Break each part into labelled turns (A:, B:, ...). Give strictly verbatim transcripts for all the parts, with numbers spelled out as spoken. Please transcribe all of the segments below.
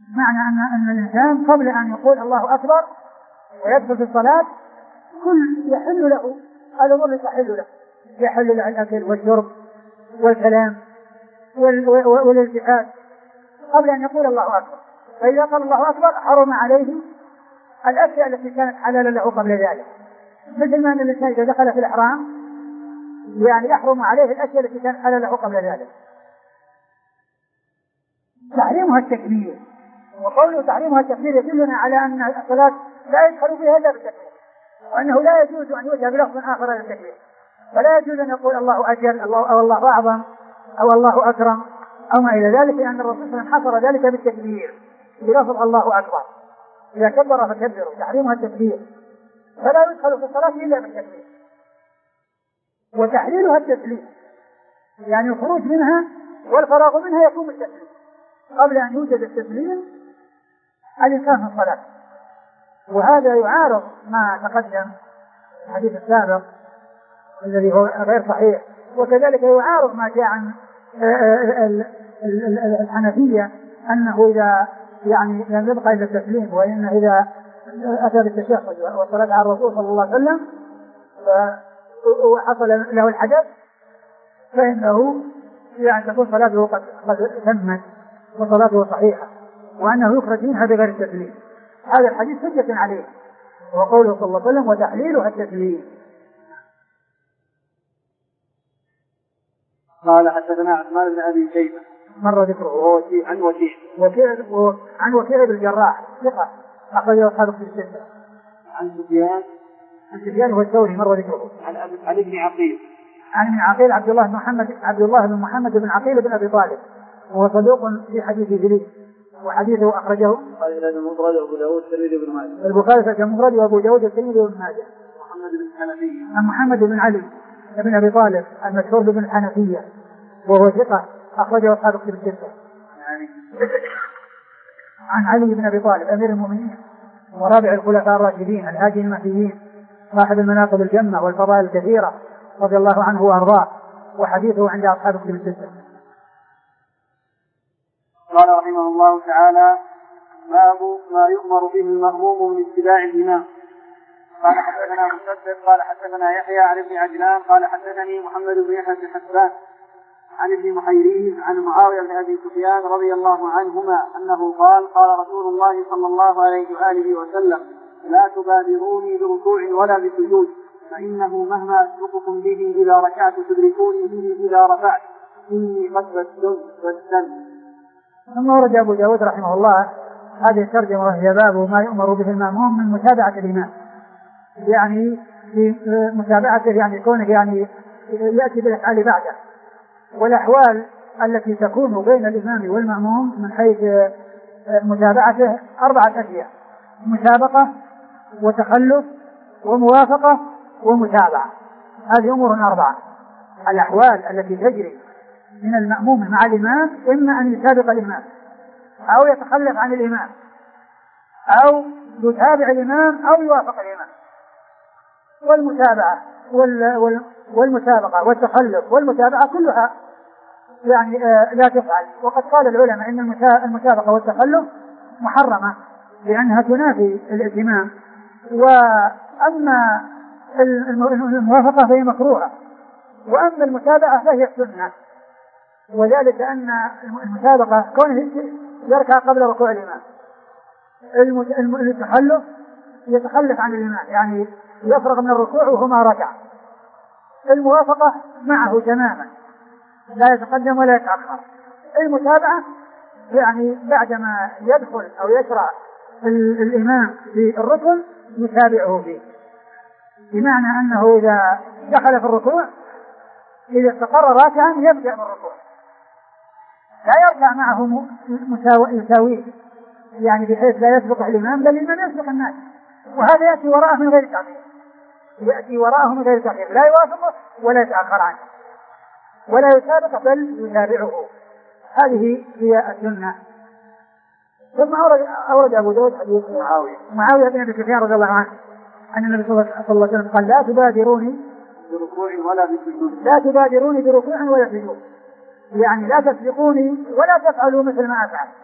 A: معنى أن, أن الإنسان قبل أن يقول الله أكبر ويدخل في الصلاة كل يحل له الأمور التي تحل له، يحل له الأكل والشرب والكلام والالتفات قبل أن يقول الله أكبر. فإذا قال الله أكبر حرم عليه الأشياء التي كانت حلالا له قبل ذلك، مثل ما أن الإنسان إذا دخل في الإحرام يعني يحرم عليه الأشياء التي كانت حلالا له قبل ذلك. تحريمها التكبير، وقوله تحريمها التكبير يدلنا على أن الصلاة لا يدخل فيها إلا بالتكبير، وأنه لا يجوز أن يوجه بلفظ آخر للتكبير، فلا يجوز أن يقول الله أجل أو الله أعظم أو الله أكرم أو ما إلى ذلك، لأن الرسول صلى الله عليه وسلم حصر ذلك بالتكبير بلفظ الله أكبر، إذا كبر فكبروا. تحريمها التكبير، فلا يدخل في الصلاة إلا بالتكبير. وتحليلها التسليم، يعني الخروج منها والفراغ منها يكون بالتسليم. قبل أن يوجد التسليم الإنسان في الصلاة، وهذا يعارض ما تقدم الحديث السابق الذي هو غير صحيح، وكذلك يعارض ما جاء عن الحنفية أنه إذا يعني لم يبقى إلا التسليم، وإن إذا أتى بالتشهد والصلاة على الرسول صلى الله عليه وسلم وحصل له الحدث فإنه يعني تكون صلاته قد تمت وصلاته صحيحة، وأنه يخرج منها بغير التسليم. هذا الحديث حجة عليه، وقوله صلى الله عليه وسلم وتحليلها التسليم.
B: قال حدثنا عثمان بن أبي شيبة
A: مر ذكره
B: عن وكيع
A: وكيع عن وكيع بن الجراح ثقة أخرجه أصحاب في الستة.
B: عن سفيان
A: عن سفيان هو الثوري مر ذكره.
B: عن عن ابن عقيل
A: عن ابن عقيل عبد الله بن محمد عبد الله بن محمد بن عقيل بن أبي طالب، وهو صدوق في حديث جليل، وحديثه أخرجه
B: المفرد وأبو داود والترمذي وابن ماجه.
A: البخاري في المفرد وأبو داود والترمذي وابن ماجه.
B: محمد بن الحنفية
A: عن محمد بن علي بن أبي طالب المشهور بن الحنفية، وهو ثقة أخرجه أصحاب الكتب الستة.
B: يعني
A: عن علي بن أبي طالب أمير المؤمنين ورابع الخلفاء الراشدين الهادي المهديين صاحب المناقب الجمة والفضائل الكثيرة رضي الله عنه وأرضاه، وحديثه عند أصحاب الكتب الستة.
B: قال رحمه الله تعالى: باب ما يؤمر به المأموم من اتباع الإمام. قال حدثنا مسدد قال حدثنا يحيى عن ابن عجلان قال حدثني محمد بن يحيى بن حسان عن ابن محيرين عن معاوية بن أبي سفيان رضي الله عنهما أنه قال: قال رسول الله صلى الله عليه وآله وسلم: لا تبادروني بركوع ولا بسجود، فإنه مهما أسبقكم به إذا ركعت تدركوني به إذا رفعت، إني قد بدلت بدلت.
A: ثم ورد أبو داود رحمه الله هذه الترجمة وهي باب ما يؤمر به المأموم من متابعة الإمام، يعني في متابعته يعني كونه يعني يأتي بالأفعال بعده، والأحوال التي تكون بين الإمام والمأموم من حيث متابعته أربعة أشياء: مسابقة وتخلف وموافقة ومتابعة. هذه أمور أربعة. الأحوال التي تجري من المأموم مع الإمام إما أن يسابق الإمام أو يتخلف عن الإمام أو يتابع الإمام أو يوافق الإمام. والمتابعة والمسابقة والتخلف والمتابعة كلها يعني لا تفعل، وقد قال العلماء إن المسابقة والتخلف محرمة لأنها تنافي الائتمام، وأما الموافقة فهي مكروهة، وأما المتابعة فهي سنة، وذلك أن المسابقة كونه يركع قبل ركوع الإمام، التخلف يتخلف عن الإمام يعني يفرغ من الركوع وهو ما ركع، الموافقة معه تماما لا يتقدم ولا يتأخر، المتابعة يعني بعدما يدخل أو يشرع الإمام في الركن يتابعه فيه، بمعنى أنه إذا دخل في الركوع إذا استقر راكعا يبدأ بالركوع، لا يركع معه يساويه يعني بحيث لا يسبق الإمام، بل الإمام يسبق الناس، وهذا يأتي وراءه من غير تأخير، يأتي وراءه من غير تأخير، لا يوافقه ولا يتأخر عنه ولا يسابق بل يتابعه. هذه هي السنة. ثم أورد, أورد أبو داود حديث معاوية معاوية بن أبي سفيان رضي الله عنه أن النبي صلى الله عليه وسلم قال: لا تبادروني
B: بركوع ولا بسجود
A: لا تبادروني بركوع ولا سجود، يعني لا تسبقوني ولا تفعلوا مثل ما أفعل،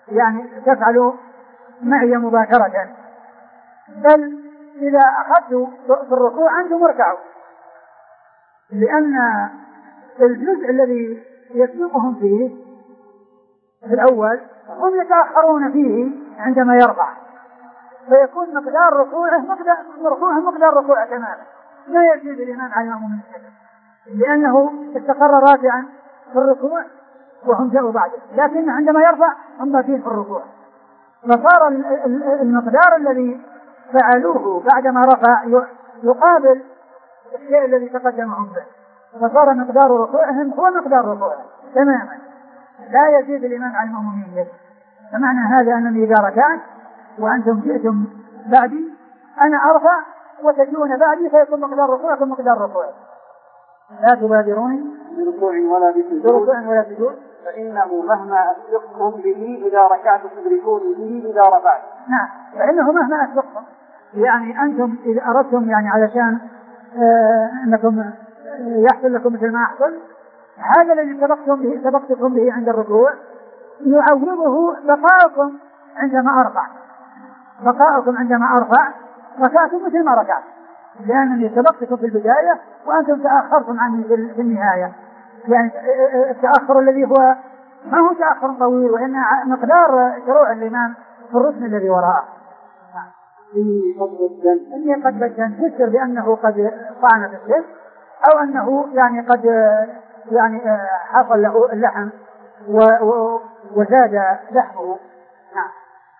A: يعني تفعلوا معي مباشرة، بل إذا أخذتوا في الركوع أنتم اركعوا، لأن الجزء الذي يسبقهم فيه في الأول هم يتأخرون فيه عندما يرفع، فيكون مقدار ركوعه مقدار ركوعه مقدار ركوعه تماما، لا يزيد الإمام على المأمومين لأنه استقر راكعا في الركوع وهم جاءوا بعده، لكن عندما يرفع هم باقين في الركوع، فصار المقدار الذي فعلوه بعدما رفع يقابل الشيء الذي تقدمهم به، فصار مقدار ركوعهم هو مقدار ركوعه تماما، لا يزيد الإمام على المأمومين. فمعنى هذا أنني إذا ركعت وأنتم جئتم بعدي أنا أرفع وتجون بعدي فيكون مقدار ركوعكم مقدار ركوعي، لا تبادروني
B: بركوع ولا بسجود فإنه مهما أسبقكم به إذا ركعت تدركوني به إذا رفعت.
A: نعم، فإنه مهما أسبقكم، يعني أنتم إذا أردتم يعني علشان آه أنكم يحصل لكم مثل ما أحصل، هذا الذي سبقتم به سبقتكم به عند الركوع يعوضه بقاءكم عندما أرفع، بقاءكم عندما أرفع ركعتم مثل ما ركعت، لأنني سبقتكم في البداية وأنتم تأخرتم عني في النهاية، يعني التأخر الذي هو ما هو تأخر طويل وإن مقدار شروع الإمام في الركن الذي وراءه.
B: إني قد بدن
A: إني قد بدن تفسر بأنه قد طعن في السن، أو أنه يعني قد يعني حصل له اللحم وزاد لحمه. نعم.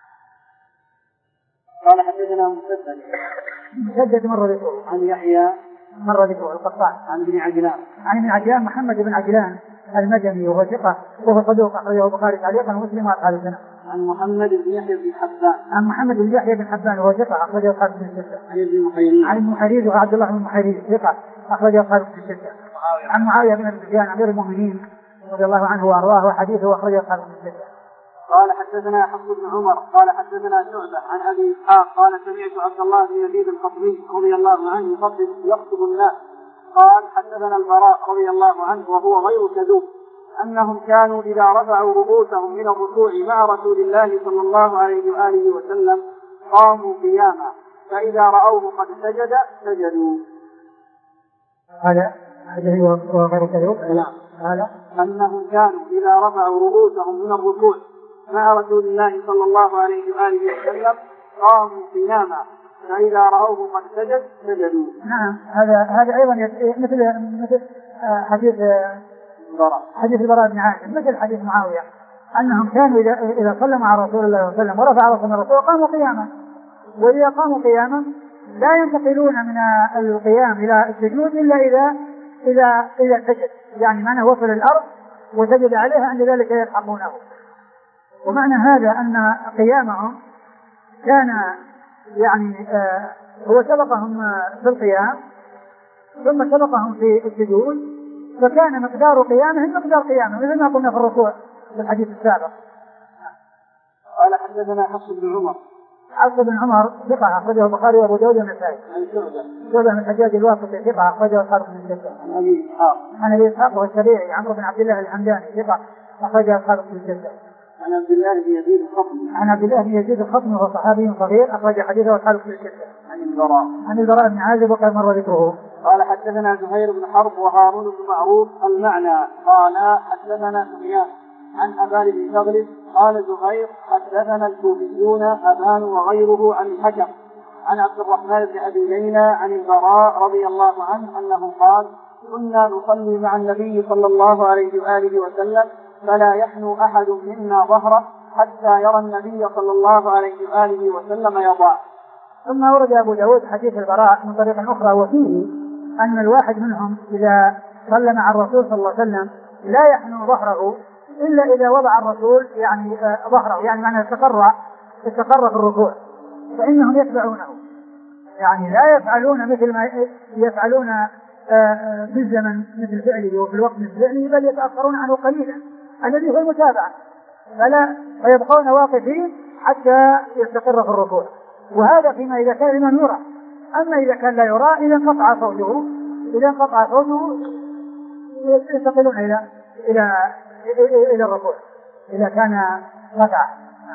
B: قال حدثنا مسدد
A: مسدد مرة ذكره
B: عن يحيى
A: مرة ذكره القطاع
B: عن ابن عجلان
A: عن ابن عجلان محمد بن عجلان المدني وهو ثقة وهو صدوق أخرجه البخاري تعليقا ومسلم وأصحاب السنة.
B: عن محمد بن يحيى بن حبان
A: عن محمد بن يحيى بن حبان وهو ثقة أخرجه أصحاب السنة.
B: عن ابن محيريز
A: عن محيريز وهو عبد الله بن محيريز ثقة أخرجه أصحاب السنة. عن معاوية بن أبي سفيان أمير المؤمنين رضي الله عنه وأرضاه وحديثه وأخرجه أصحاب السنة.
B: قال حدثنا حفص بن عمر قال حدثنا شعبة عن أبي إسحاق قال سمعت عبد الله بن يزيد الخطمي رضي الله عنه يخطب الناس قال حدثنا البراء رضي الله عنه وهو غير كذوب أنهم كانوا إذا رفعوا رؤوسهم من الركوع مع رسول الله صلى الله عليه وآله وسلم قاموا قياما فإذا رأوه قد سجد سجدوا.
A: هذا هذا هو غير كذوب.
B: نعم.
A: هذا
B: أنهم كانوا إذا رفعوا رؤوسهم من الركوع مع رسول الله صلى الله عليه وآله وسلم قاموا قياما فإذا رأوه قد سجد سجدوا.
A: نعم. هذا هذا أيضا مثل مثل حديث
B: البراء
A: حديث البراء بن عازب مثل حديث معاوية أنهم كانوا إذا إذا صلوا مع رسول الله صلى الله عليه وسلم ورفع رأسهم من الركوع قاموا قياما، وإذا قاموا قياما لا ينتقلون من القيام إلى السجود إلا إذا إذا إذا سجد، يعني معنى وصل الأرض وسجد عليها عند ذلك يلحقونه. ومعنى هذا أن قيامهم كان يعني آه هو سبقهم في القيام ثم سبقهم في السجود، فكان مقدار قيامهم مقدار قيامهم مثل ما قلنا في الركوع في الحديث السابق.
B: قال حدثنا حفص بن عمر
A: حفص بن عمر ثقة أخرجه البخاري وأبو داود والنسائي.
B: عن شعبة
A: شعبة بن الحجاج الواسطي ثقة أخرجه أصحاب السنة.
B: عن أبي إسحاق
A: عن أبي إسحاق والسبيعي عمرو بن عبد الله الحمداني ثقة أخرجه أصحاب السنة.
B: عن عبد الله بن يزيد الخطمي
A: عن عبد الله بن يزيد الخطمي وهو صحابي صغير أخرج حديثه أصحاب السنة.
B: عن البراء
A: عن البراء بن عازب وقد مر ذكره.
B: قال حدثنا زهير بن حرب وهارون بن معروف المعنى قال حدثنا سفيان عن أبان بن تغلب قال زهير حدثنا الكوفيون أبان وغيره عن الحكم عن عبد الرحمن بن أبي ليلى عن البراء رضي الله عنه أنه قال كنا نصلي مع النبي صلى الله عليه وآله وسلم فلا يحنو أحد منا ظهره حتى يرى النبي صلى الله عليه وآله وسلم يضع.
A: ثم ورد أبو داود حديث البراء من طريق أخرى وفيه أن الواحد منهم إذا صلى مع الرسول صلى الله عليه وسلم لا يحنو ظهره إلا إذا وضع الرسول يعني ظهره، يعني معنى استقر استقر في الركوع، فإنهم يتبعونه، يعني لا يفعلون مثل ما يفعلون بالزمن مثل فعله وفي الوقت مثل فعله، بل يتأخرون عنه قليلا الذي هو المتابعة، فلا فيبقون واقفين حتى يستقر في الركوع. وهذا فيما إذا كان لمن يرى، أما إذا كان لا يرى إذا انقطع صوته إذا انقطع صوته ينتقلون إلى إلى إلى الركوع إذا كان ركع.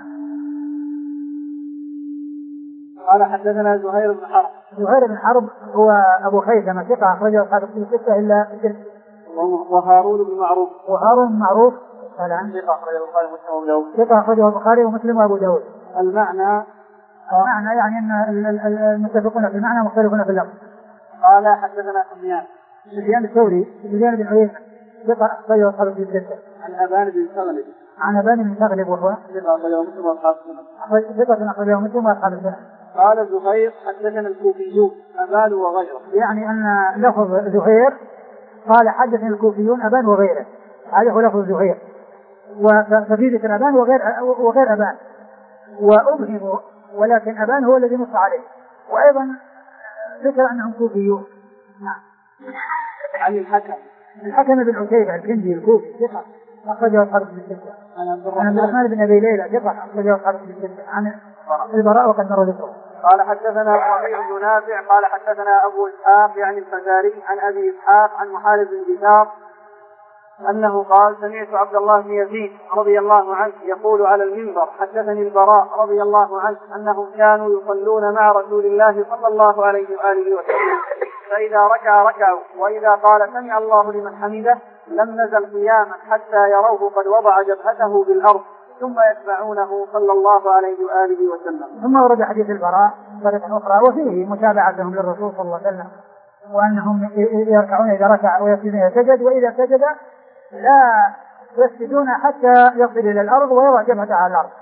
B: قال حدثنا زهير بن حرب.
A: زهير بن حرب هو أبو خيثمة ثقة أخرجه أصحاب الكتب الستة إلا الترمذي.
B: وهارون بن معروف.
A: وهارون بن معروف
B: ثقة أخرجه البخاري ومسلم وأبو داود.
A: ثقة أخرجه البخاري ومسلم وأبو داود.
B: المعنى
A: المعنى يعني أن المتفقون في المعنى مختلفون في اللفظ.
B: قال حدثنا سفيان.
A: سفيان الثوري سفيان بن عيينة ثقة أخرجه أصحاب الكتب الستة.
B: عن أبان بن تغلب.
A: عن أبان بن تغلب وهو
B: ثقة أخرجه مسلم وأصحاب السنن.
A: ثقة أخرجه مسلم وأصحاب السنن.
B: قال زهير حدثنا الكوفيون أبان وغيره.
A: يعني أن لفظ زهير قال حدثنا الكوفيون أبان وغيره، هذا هو لفظ زهير. وفي ذكر أبان وغير وغير أبان وأبهموا، ولكن أبان هو الذي نص عليه، وأيضا ذكر أنهم كوفيون. نعم.
B: عن الحكم.
A: الحكم بن عتيبة الكندي الكوفي ثقة أخرجه أصحاب الكتب الستة.
B: عن عبد
A: الرحمن بن أبي ليلى ثقة أخرجه أصحاب الكتب الستة. عن البراء وقد مر ذكره.
B: قال حدثنا ربيع بن نافع قال حدثنا أبو إسحاق يعني الفزاري عن أبي إسحاق عن محارب بن بشار أنه قال سمعت عبد الله بن يزيد رضي الله عنه يقول على المنبر حدثني البراء رضي الله عنه أنهم كانوا يصلون مع رسول الله صلى الله عليه وآله وسلم، فإذا ركع ركعوا، وإذا قال سمع الله لمن حمده لم نزل قياما حتى يروه قد وضع جبهته بالأرض ثم يتبعونه صلى الله عليه وآله وسلم.
A: ثم ورد حديث البراء بطريقة أخرى وفيه متابعتهم للرسول صلى الله عليه وسلم، وأنهم يركعون إذا ركع ويسجدون إذا سجد، وإذا سجد لا يسجدون حتى يصل إلى الأرض ويضع جبهته على الأرض.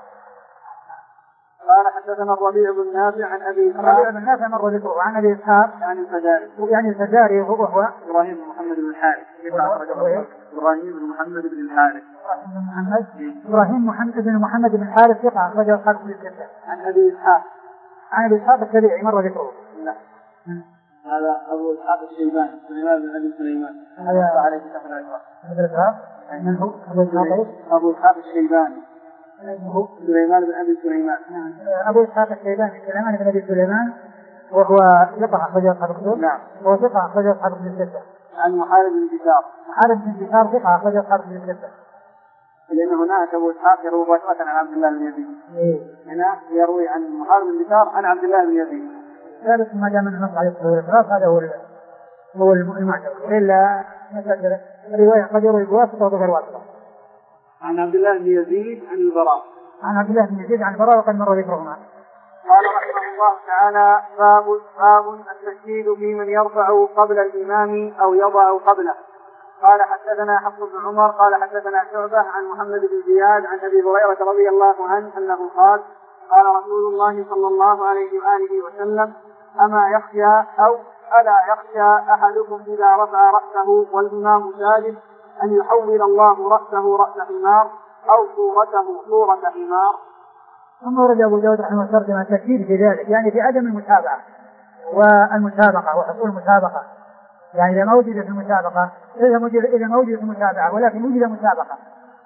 B: قال حدثنا الربيع بن نافع عن أبي إسحاق.
A: الربيع بن نافع مر ذكره. عن أبي إسحاق
B: يعني الفزاري.
A: يعني الفزاري وهو
B: إبراهيم بن محمد بن الحارث. إبراهيم بن محمد بن الحارث.
A: إبراهيم بن محمد إبراهيم محمد بن محمد بن الحارث ثقة أخرجه أصحاب الكتب الستة.
B: عن أبي إسحاق.
A: عن أبي إسحاق السبيعي مر ذكره.
B: لا. هذا أبو إسحاق الشيباني سليمان بن أبي سليمان.
A: هذا
B: عليه كتاب الأشراف.
A: هذا الأشراف. من هو أبو إسحاق؟
B: أبو إسحاق الشيباني.
A: هو
B: سليمان بن أبي سليمان.
A: نعم. أبو إسحاق الشيباني سليمان بن أبي سليمان وهو ثقة أخرجه أصحاب الكتب.
B: نعم.
A: وهو ثقة أخرجه أصحاب الكتب الستة.
B: عن محارب بن بشار.
A: محارب بن بشار ثقة أخرجه أصحاب الكتب الستة.
B: لأن هناك أبو إسحاق يروي مباشرة عن عبد الله بن يزيد.
A: إيه.
B: هنا يروي عن محارب بن بشار عن عبد الله بن يزيد.
A: ثالث ما دام النص على الإسراف هذا هو هو المعتبر، إلا مثلا الرواية قد يروي بواسطة وغير واسطة.
B: عن عبد الله بن يزيد عن البراء.
A: عن عبد الله بن يزيد عن البراء وقد مر ذكرهما.
B: قال رحمه الله تعالى باب باب التشديد في من يرفع قبل الإمام أو يضع قبله. قال حدثنا حفص بن عمر قال حدثنا شعبة عن محمد بن زياد عن أبي هريرة رضي الله عنه أنه قال قال رسول الله صلى الله عليه وآله وسلم أما يخشى أو ألا يخشى أحدكم إذا رفع رأسه والإمام ساجد أن يحول الله رأسه رأس حمار أو صورته صورة حمار.
A: ثم ورد أبو داود رحمه الله ترجمة التشديد في ذلك، يعني في عدم المتابعة والمسابقة وحصول المسابقة، يعني إذا ما وجدت المسابقة إذا ما وجدت المتابعة ولكن وجد مسابقة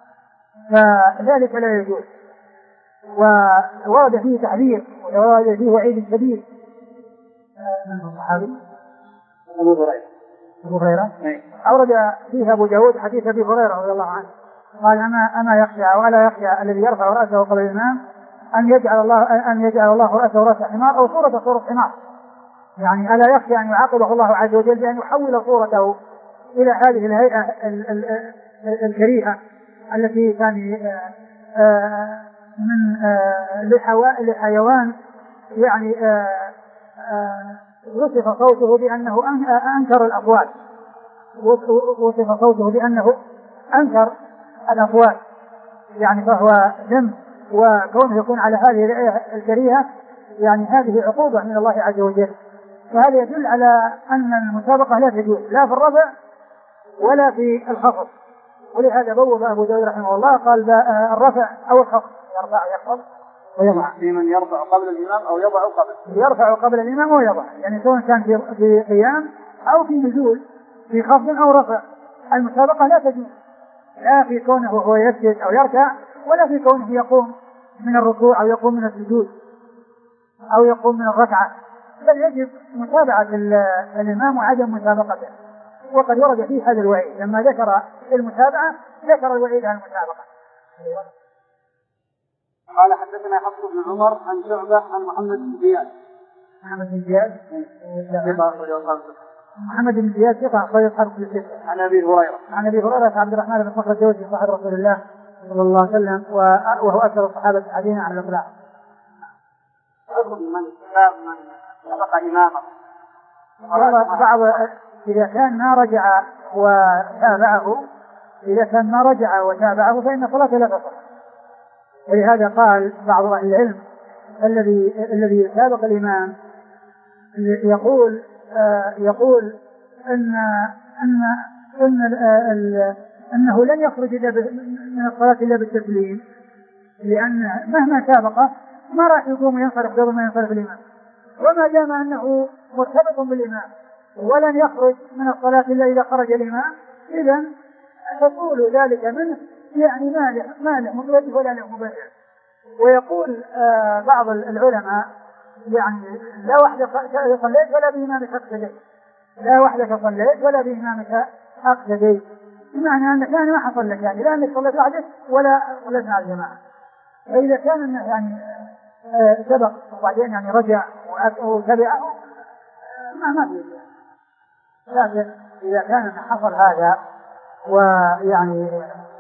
A: فذلك لا يجوز. وورد فيه تحذير وورد فيه وعيد شديد. من هو الصحابي؟
B: أبو هريرة.
A: أبو هريرة. أورد فيه أبو داود حديث أبي هريرة رضي الله عنه قال أما أما يخشى ولا يخشى الذي يرفع رأسه قبل الإمام أن يجعل الله أن يجعل الله رأسه رأس حمار أو صورة صورة حمار، يعني ألا يخشى أن يعاقبه الله عز وجل بأن يحول صورته إلى هذه الهيئة الكريهة التي كان من لحيوان يعني وصف صوته بأنه أنكر الأصوات وصف صوته بأنه أنكر الأصوات يعني فهو ذنب، وكونه يكون على هذه الكريهة يعني هذه عقوبة من الله عز وجل. فهذا يدل على أن المسابقة لا تجوز لا في الرفع ولا في الخفض، ولهذا بوب أبو داود رحمه الله قال الرفع أو الخفض، يرفع يخفض ويضع.
B: في من يرفع قبل الإمام أو يضع قبل
A: يرفع قبل الإمام ويضع، يعني سواء كان في في قيام أو في نزول في خفض أو رفع. المسابقة لا تجوز لا في كونه هو يسجد أو يركع ولا في كونه يقوم من الركوع أو يقوم من السجود أو يقوم من الركعة، بل يجب متابعة الإمام وعدم مسابقته. وقد ورد فيه هذا الوعيد لما ذكر المتابعة ذكر الوعيد عن المسابقة.
B: قال حدثنا حفص بن عمر عن شعبة عن محمد بن زياد
A: محمد بن زياد محمد بن زياد ثقة أخرج أصحاب كتب الستة.
B: عن أبي هريرة
A: عن أبي هريرة عبد الرحمن بن صخر الدوسي صاحب رسول الله صلى الله عليه وسلم وهو أكثر الصحابة حديثا عن الإطلاق.
B: من سبق إمامه
A: بعض إذا كان ما رجع وتابعه إذا كان ما رجع وتابعه فإن صلاته لا تصح. ولهذا قال بعض أهل العلم الذي الذي يسابق الإمام يقول آه يقول أن أن أن آه أنه لن يخرج من الصلاة إلا بالتسليم، لأن مهما سابقه ما راح يقوم ينصرف قبل ما ينصرف الإمام، وما دام أنه مرتبط بالإمام ولن يخرج من الصلاة إلا إذا خرج الإمام، إذا تقول ذلك منه يعني ما له مبرر ولا له مبرر. ويقول آه بعض العلماء يعني لا وحدك صليت ولا بإمامك أقتديت، لا وحدك صليت ولا بإمامك أقتديت، بمعنى أنك يعني ما حصل لك يعني لا أنك صليت وحدك ولا صليت مع الجماعة. فإذا كان أنه يعني آه سبق وبعدين يعني رجع وتبعه ما ما في، لكن إذا كان حصل هذا ويعني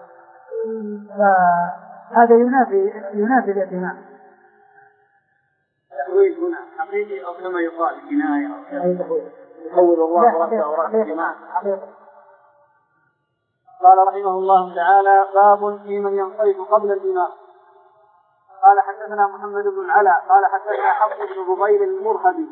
A: هذا ينافي ينافي الائتمام.
B: تحويل هنا حقيقي أو كما يقال كناية يحول الله رأسه ورأس الإمام. قال رحمه الله تعالى باب في من ينصرف قبل الإمام. قال حدثنا محمد بن العلاء قال حدثنا حفص بن بغير المرهبي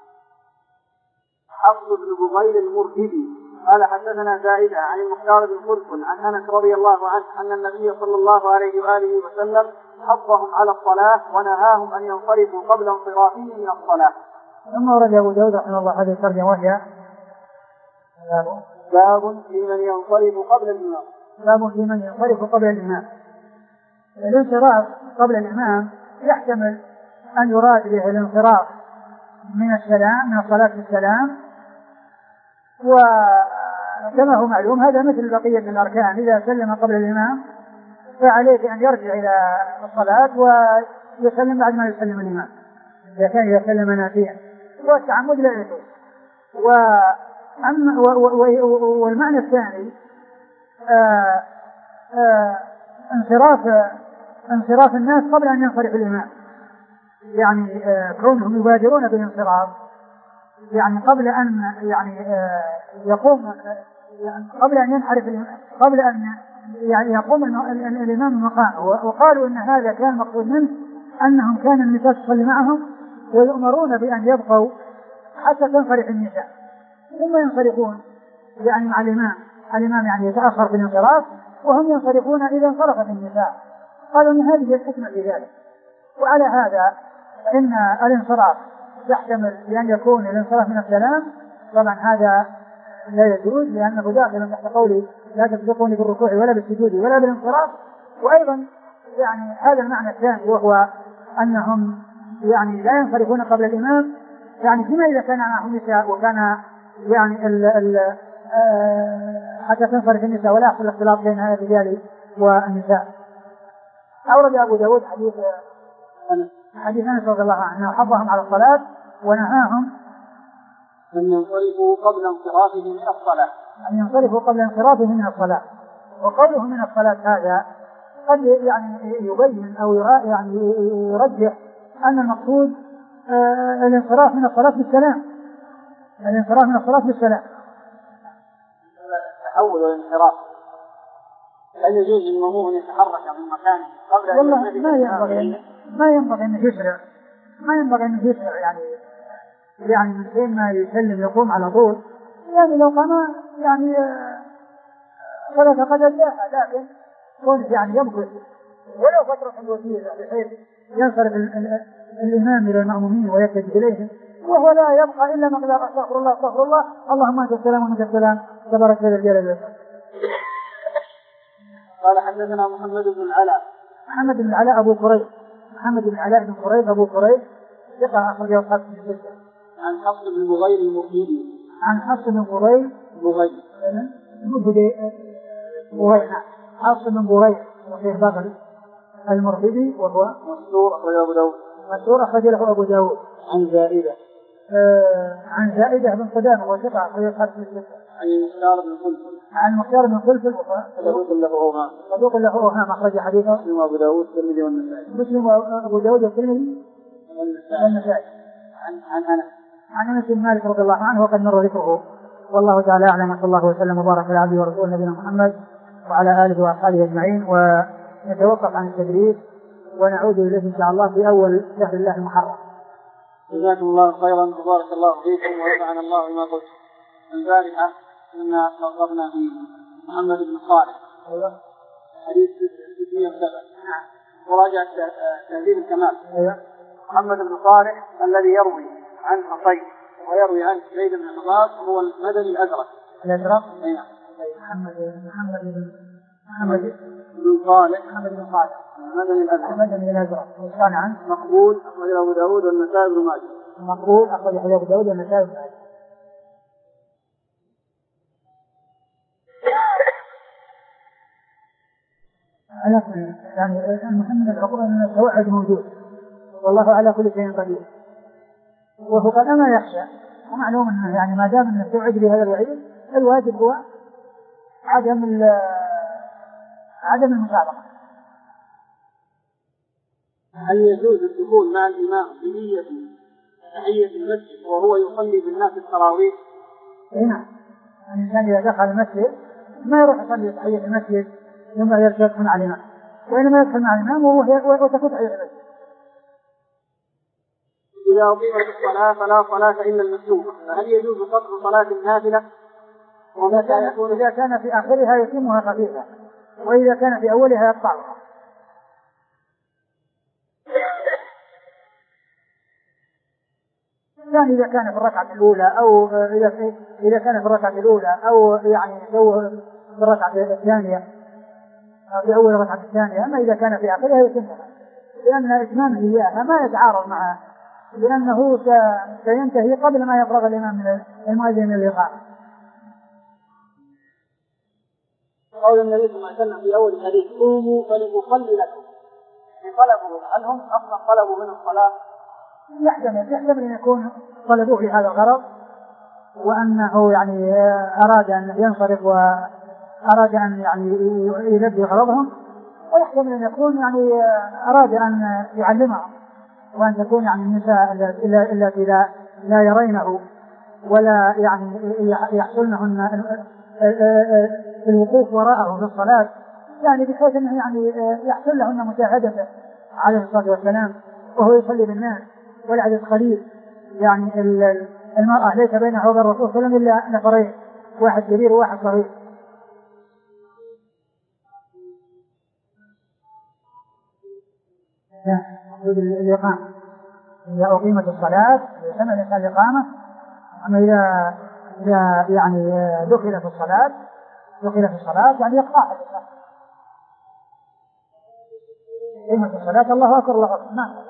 B: حفص بن بغير المرهبي قال حدثنا زائدة عن المختار بن خلف عن أنس رضي الله عنه أن النبي صلى الله عليه وآله وسلم حضهم على الصلاة ونهاهم أن ينصرفوا قبل انصرافهم من الصلاة.
A: ثم ورد أبو داود رحمه الله هذه الترجمة وهي
B: باب في من ينصرف قبل الإمام.
A: باب في من ينصرف قبل الإمام. الانصراف قبل الإمام يحتمل أن يراد به الانصراف من السلام من الصلاة للسلام، وكما هو معلوم هذا مثل بقية الأركان، إذا سلم قبل الإمام فعليه أن يرجع إلى الصلاة ويسلم بعد ما يسلم الإمام إذا كان يسلم نافيا، والتعمد لا يجوز. والمعنى الثاني آآ آآ انصراف انصراف الناس قبل أن ينصرف الإمام، يعني كونهم يبادرون بالانصراف يعني قبل أن يعني يقوم يعني قبل أن ينحرف قبل أن يعني يقوم الإمام مقامه. وقالوا إن هذا كان مقصود منه أنهم كان النساء تصلي معهم ويؤمرون بأن يبقوا حتى تنصرف النساء ثم ينصرفون يعني مع الإمام الإمام يعني يتأخر في الانصراف وهم ينصرفون إذا انصرفت النساء. قالوا إن هذه الحكمة في ذلك. وعلى هذا إن الانصراف يحتمل بأن يكون الانصراف من السلام، طبعا هذا لا يجوز لأنه داخل تحت قوله لا تسبقوني بالركوع ولا بالسجود ولا بالانصراف. وأيضا يعني هذا المعنى الثاني وهو أنهم يعني لا ينصرفون قبل الإمام، يعني فيما إذا كان معهم نساء وكان يعني ال ال حتى تنصرف النساء ولا يحصل اختلاط بين الرجال والنساء. أورد أبو داود حديث حديث أنس رضي الله عنه حضهم على الصلاة ونهاهم
B: أن ينصرفوا قبل انصرافهم من الصلاة
A: أن ينصرفوا قبل انصرافهم من الصلاة. وقوله من الصلاة هذا قد يعني يبين أو يعني يرجح أن المقصود آه الانصراف من الصلاة بالسلام الانصراف من الصلاة بالسلام
B: التحول والانصراف. هل يجوز للمأموم أن يتحرك من مكانه قبل أن
A: والله ما ينبغي ما ينبغي أن يسرع ما ينبغي أن يسرع يعني يعني من حين ما يسلم يقوم على طول، يعني لو قام يعني صلاة قد أداها، لكن كون يعني يمكث ولو فترة وثيقة بحيث ينصرف الإمام إلى المأمومين ويتجه إليهم وهو لا يبقى إلا مقدار أستغفر الله أستغفر الله اللهم أنت السلام ومنك السلام تبارك يا ذا الجلال والإكرام.
B: قال حدثنا محمد بن العلاء
A: محمد بن العلاء أبو كريب محمد بن العلاء بن كريب أبو كريب ثقة أخرجه أصحاب الكتب الستة.
B: عن حفص بن بغير المرهبي
A: عن حفص بن بغير
B: بغير
A: بغير حفص بن بغير وفيه بغل المرهبي وهو
B: مستور أخرجه أبو داود
A: مستور أخرج له أبو داود.
B: عن زائدة
A: آه عن زائدة بن قدامة وثقة أخرج أصحاب الكتب الستة.
B: عن المختار بن فلفل.
A: عن المختار بن فلفل
B: صدوق له أوهام.
A: صدوق له أوهام أخرج حديثه
B: مسلم وأبو داود والترمذي والنسائي.
A: مسلم وأبو داود والترمذي والنسائي.
B: عن عن أنس.
A: عن أنس بن مالك رضي الله عنه وقد مر ذكره. والله تعالى أعلم، صلى الله وسلم وبارك على عبده ورسوله نبينا محمد وعلى آله وأصحابه أجمعين. ونتوقف عن التدريس ونعود إليه إن شاء الله في أول شهر الله المحرم.
B: جزاكم الله خيرا وبارك الله فيكم ونفعنا الله بما قلت. البارحة كنا توقفنا في محمد بن صالح.
A: أيوه.
B: حديث ستمائة وسبعة. نعم. وراجع تهذيب الكمال.
A: أيوه.
B: محمد بن صالح الذي يروي عن حصين ويروي عن زيد بن حباب هو المدني الأزرق.
A: الأزرق.
B: أي نعم.
A: محمد محمد بن محمد
B: بن صالح.
A: محمد بن صالح.
B: المدني الأزرق.
A: المدني الأزرق. وكان عنه
B: مقبول أخرج أبو داود والنسائي بن ماجه.
A: مقبول أخرج أبو داود والنسائي بن ماجه. يعني المهم أن التوحد موجود والله على كل شيء قدير، وفقد ما يخشى. ومعلوم أنه يعني ما دام أن التوعد بهذا الوعيد الواجب هو عدم عدم المسابقة.
B: هل يجوز الدخول مع الإمام بنية تحية المسجد وهو يصلي بالناس التراويح؟
A: نعم. الإنسان إذا دخل المسجد ما يروح يصلي تحية المسجد ثم يرتد من على الإمام، وإنما يدخل مع الإمام وتفوت تحية المسجد.
B: إذا أقيمت الصلاة فلا صلاة إلا المكتوبة، فهل يجوز قصر صلاة النافلة؟
A: ومتى يكون؟ إذا كان في آخرها يتمها خفيفة، وإذا كان في أولها يقطعها. يعني إذا كان في الركعة الأولى أو إذا إذا كان في الركعة الأولى أو يعني في الركعة الثانية أو في أول الركعة الثانية، أما إذا كان في آخرها يتمها، لأن إتمامه إياها ما يتعارض معه، لأنه سينتهي قبل ما يفرغ الإمام من المؤذن من الإقامة.
B: قول النبي صلى الله عليه وسلم في أول الحديث قوموا فلأصلي لكم، طلبوا هل هم أصلا طلبوا من الصلاة؟
A: يحتمل يحتمل أن يكون طلبوه لهذا الغرض، وأنه يعني أراد أن ينصرف وأراد أن يعني يلبي غرضهم، ويحتمل أن يكون يعني أراد أن يعلمهم، وأن تكون يعني النساء التي لا لا يرينه ولا يعني يحصلنهن الوقوف وراءه في الصلاة، يعني بحيث أنه يعني يحصل لهن مشاهدته عليه الصلاة والسلام وهو يصلي بالناس والعدد قليل. يعني المرأة ليس بينها وبين الرسول صلى الله عليه وسلم إلا نفرين، واحد كبير وواحد صغير. حدود الإقامة إذا أقيمت الصلاة سمع الإنسان الإقامة، أما إذا إذا يعني دخل في الصلاة دخل في الصلاة يعني يقطع الإقامة. أقيمت الصلاة الله أكبر الله أكبر، ما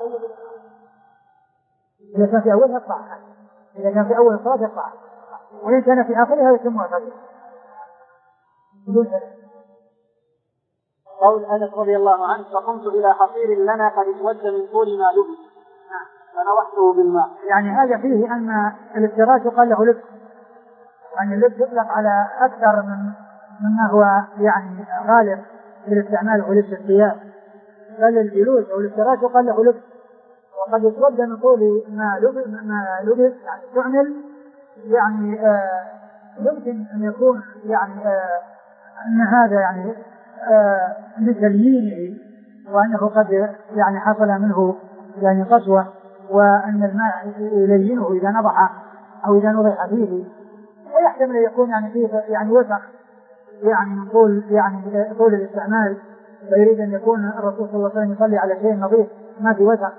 A: إذا كان في أولها يقطعها، إذا كان في أول الصلاة يقطعها، وإن كان في آخرها يتمها قليلا بدون شك.
B: قول أنس رضي الله عنه فقمت إلى حصير لنا قد اسود من طول ما لبس فنوحته بالماء.
A: يعني هذا فيه أن الافتراش يقال له لبس، يعني اللبس يطلق على أكثر من مما هو يعني غالب في الاستعمال هو لبس الثياب، بل الجلوس أو الافتراش يقال له لبس، وقد يتودى من طول ما لبس ما لبس يعني تعمل يعني آه يمكن أن يكون يعني آه أن هذا يعني آه لتليينه، وأنه قد يعني حصل منه يعني قسوة، وأن الماء يلينه إذا نضح أو إذا نضح فيه، ويحتمل أن يكون يعني فيه يعني وسخ يعني من طول يعني طول الاستعمال، فيريد أن يكون الرسول صلى الله عليه وسلم يصلي على شيء نظيف ما في وسخ.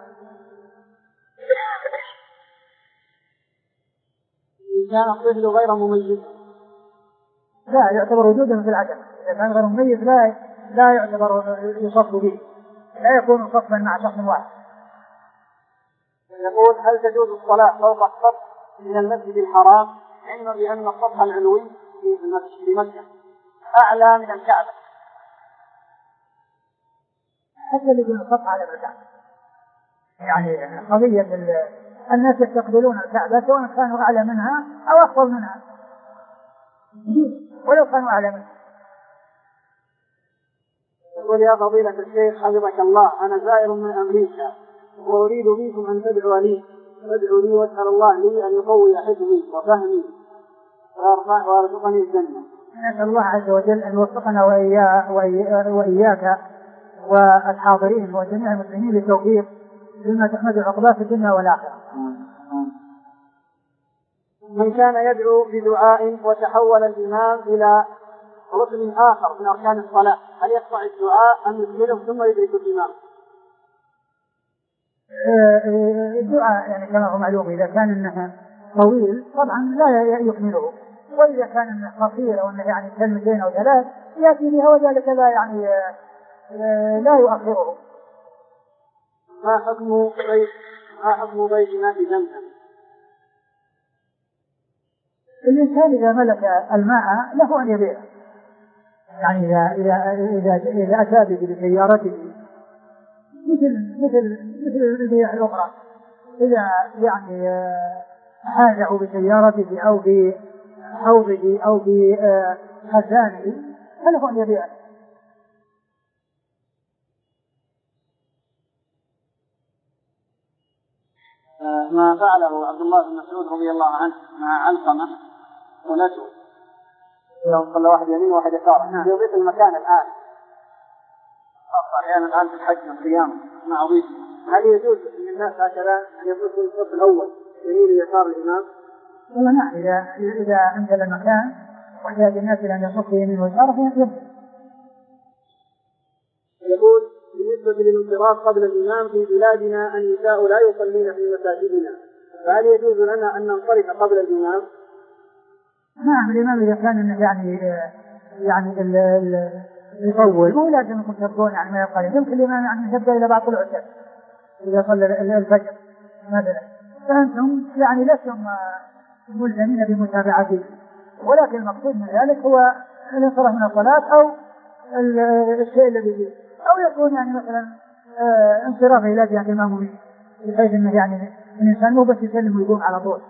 B: إن كان الطفل غير مميز
A: لا يعتبر وجودا في العدم، إذا كان غير مميز لا لا يعتبر يصف به، لا يكون صفا مع شخص واحد.
B: يقول هل تجوز الصلاة فوق السطح من المسجد الحرام علما بأن السطح العلوي في مكة أعلى من الكعبة؟
A: حتى اللي يكون السطح على الكعبة، يعني قضية الناس يستقبلون الكعبة سواء كانوا أعلى منها أو أفضل منها ولو كانوا أعلى منها.
B: يقول يا فضيلة الشيخ حفظك الله، أنا زائر من أمريكا وأريد منكم أن تدعوا لي تدعوا لي واسأل الله لي أن يقوي حفظي وفهمي ويرزقني الجنة.
A: نسأل الله عز وجل أن يوفقنا وإياك والحاضرين وجميع المسلمين للتوفيق لما تحمد العقبات في الدنيا والآخرة.
B: من كان يدعو بدعاء وتحول الإمام إلى ركن آخر من أركان الصلاة هل يقطع الدعاء أم يكمله ثم يدرك الإمام؟
A: الدعاء يعني كما هو معلوم إذا كان إنه طويل طبعا لا يكمله، وإذا كان إنه قصير أو إنه يعني كلمتين أو ثلاث يأتي بها وذلك لا يعني لا يؤخره.
B: ما حكم بيت ما حكم بيت ماء زمزم؟
A: الإنسان إذا ملك الماء له أن يبيعه، يعني إذا إذا إذا إذا أتى بسيارته مثل مثل مثل البيع الأخرى، إذا يعني حاجه بسيارته أو بحوضه أو بخزانه فله أن يبيعه.
B: ما فعله عبد الله بن مسعود رضي الله عنه مع علقمة ونسو لو صلى واحد يمين وواحد يسار يضيف المكان الآن أحيانا الآن في الحج والقيام مع ضيف، هل يجوز للناس هكذا أن يضيفوا الصف الأول يمين ويسار الإمام؟
A: والله نعم، إذا إذا أمثل المكان واحتاج الناس إلى أن يصفوا يمين ويسار فيجب.
B: يقول بالنسبة للانصراف قبل الإمام في بلادنا النساء لا يصلين في مساجدنا، فهل يجوز لنا أن ننصرف قبل الإمام؟
A: نعم، الإمام إذا كان يعني يعني ال ال يطول مو لازم أنكم تبقون يعني ما يقال، يمكن الإمام يعني يبدأ إلى بعض العشاء إذا صلى الفجر مثلا، فأنتم يعني لستم ملزمين بمتابعته، ولكن المقصود من ذلك هو الانصراف من الصلاة أو الشيء الذي فيه، أو يكون يعني مثلا آه انصراف إلى جهة المأمومين بحيث أنه يعني الإنسان مو بس يسلم ويقوم على طول.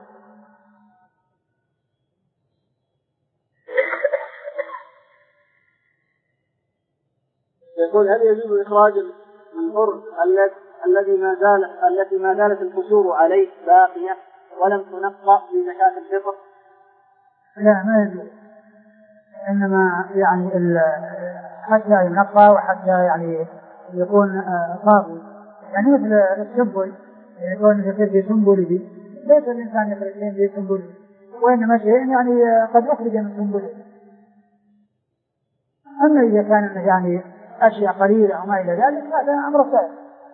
B: يقول هل يجوز إخراج الحر الذي ما زال التي ما زالت القشور عليه باقية ولم تنقى في زكاة الفطر؟
A: لا، ما يجوز، إنما يعني حتى ينقى وحتى يعني يكون صافي، يعني مثل السنبل يكون يصير في سنبله، ليس الإنسان يخرج في سنبله، وإنما شيء يعني قد أخرج من سنبله. أما إذا كان يعني أشياء قليلة وما إلى ذلك هذا أمر سهل.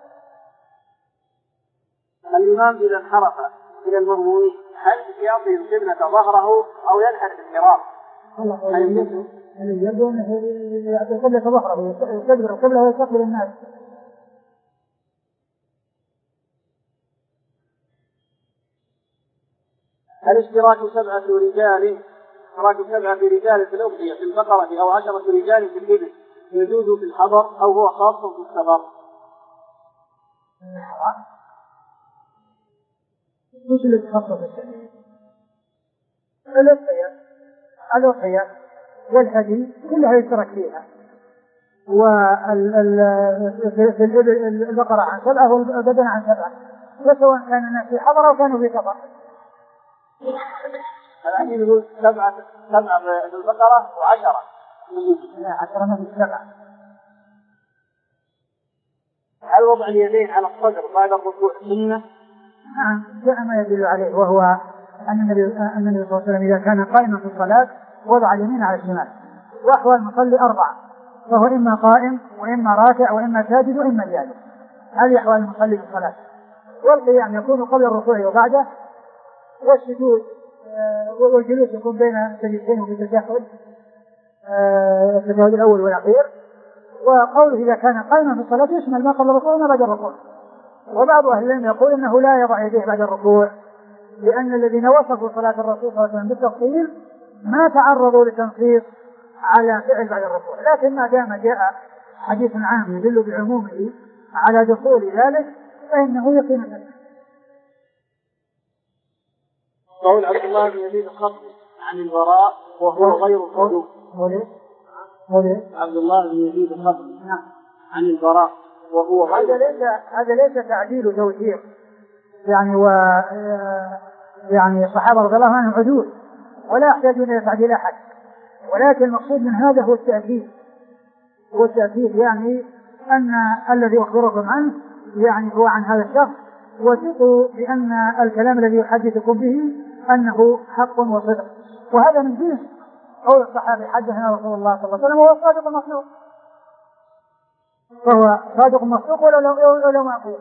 B: الإمام إذا انحرف إلى المأمومين هل يعطي القبلة ظهره أو ينحر الانحراف؟
A: والله الذي يبدو أنه يعطي القبلة ظهره ويستدبر القبلة ويستقبل الناس.
B: هل اشتراك سبعة رجال اشتراك سبعة رجال في الأضحية في البقرة أو عشرة رجال في الإبل يجوز في الحضر أو هو خاص في السفر؟
A: وش اللي تخصص الشيء؟ الأضحية الأضحية والهدي كلها يشترك فيها، وفي البقرة عن سبعة والبدن عن سبعة، وسواء كان الناس في حضر أو كانوا في سفر.
B: الآن يقول سبعة سبعة في البقرة وعشرة.
A: لا، عشرة ما في سبعة.
B: هل وضع اليدين على الصدر بعد الركوع سنة؟
A: نعم، جاء ما يدل عليه، وهو أن النبي صلى الله عليه وسلم إذا كان قائما في الصلاة وضع اليمين على الشمال، وأحوال المصلي أربعة، فهو إما قائم وإما راكع وإما ساجد وإما جالس، هذه أحوال المصلي في الصلاة. والقيام يكون قبل الركوع وبعده، والسجود والجلوس يكون بين سجدتين وفي التشهد التشهد الأول والأخير. وقوله إذا كان قائما في الصلاة يشمل ما قبل الركوع وما بعد الركوع. وبعض أهل العلم يقول إنه لا يضع يديه بعد الركوع، لأن الذين وصفوا صلاة الرسول صلى الله عليه وسلم بالتفصيل ما تعرضوا لتنصيص على فعل بعد الركوع، لكن ما دام جاء حديث عام يدل بعمومه على دخول ذلك فإنه يقين ذلك.
B: قول عبد الله بن يزيد الخطبي عن البراء وهو غير الصدوق. عبد الله بن يزيد الخطبي عن البراء وهو غير.
A: هذا ليس هذا ليس تعديل وتوثيق يعني و يعني الصحابة رضي الله عنهم عدول ولا يحتاجون إلى تعديل أحد، ولكن المقصود من هذا هو التأكيد. هو التأكيد يعني أن الذي أخبركم عنه يعني هو عن هذا الشخص، وثقوا بأن الكلام الذي يحدثكم به أنه حق وصدق، وهذا من جنس قول الصحابي حدثنا رسول الله صلى الله عليه وسلم وهو صادق مصدوق، فهو صادق مصدوق ولا ما أقول.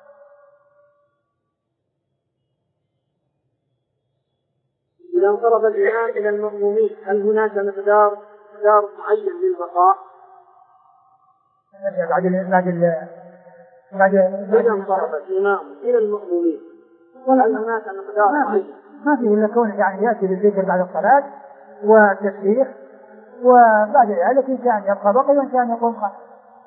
B: إذا انصرف الإمام إلى المأمومين هل هناك مقدار مقدار معين للبقاء؟
A: بعد بعد بعد
B: إذا انصرف الإمام إلى المأمومين هل هناك مقدار معين؟
A: ما في إلا كونه يعني يأتي بالذكر بعد الصلاة والتسبيح، وبعد ذلك إن كان يبقى بقي وإن كان يقوم خلف.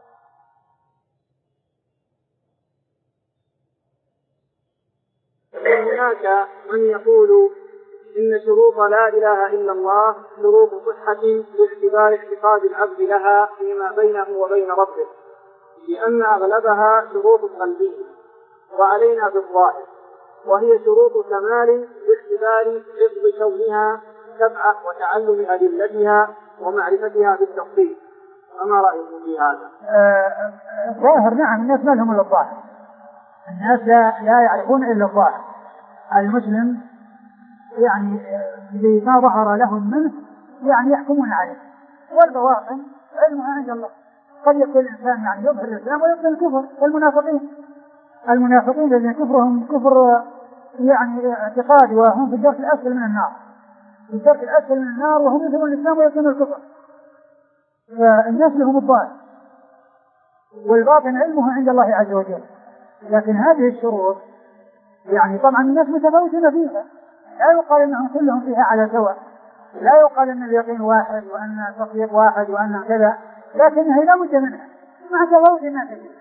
B: هناك من يقول إن شروط لا إله إلا الله شروط صحة باعتبار اعتقاد العبد لها فيما بينه وبين ربه، لأن أغلبها شروط قلبية وعلينا بالظاهر، وهي شروط كمال باعتبار حفظ كونها سبعة وتعلم أدلتها ومعرفتها بالتفصيل. فما رأيكم في هذا؟
A: الظاهر نعم، الناس ما لهم إلا الظاهر، الناس لا, لا يعرفون إلا الظاهر. المسلم يعني بما ظهر لهم منه يعني يحكمون عليه، والبواطن علمها عند الله. قد يكون الإنسان يعني يظهر الإسلام ويبطن الكفر، المنافقين المنافقين الذين كفرهم كفر يعني اعتقادي وهم في الدرك الأسفل من النار، في الدرك الأسفل من النار وهم يظهرون الإسلام ويبطنون الكفر. فالناس لهم الظاهر والباطن علمها عند الله عز وجل. لكن هذه الشروط يعني طبعا الناس متفاوتون فيها، لا يقال انهم كلهم فيها على سواء، لا يقال ان اليقين واحد وان التصديق واحد وان كذا، لكنها لا بد منها مع تفاوت الناس فيها.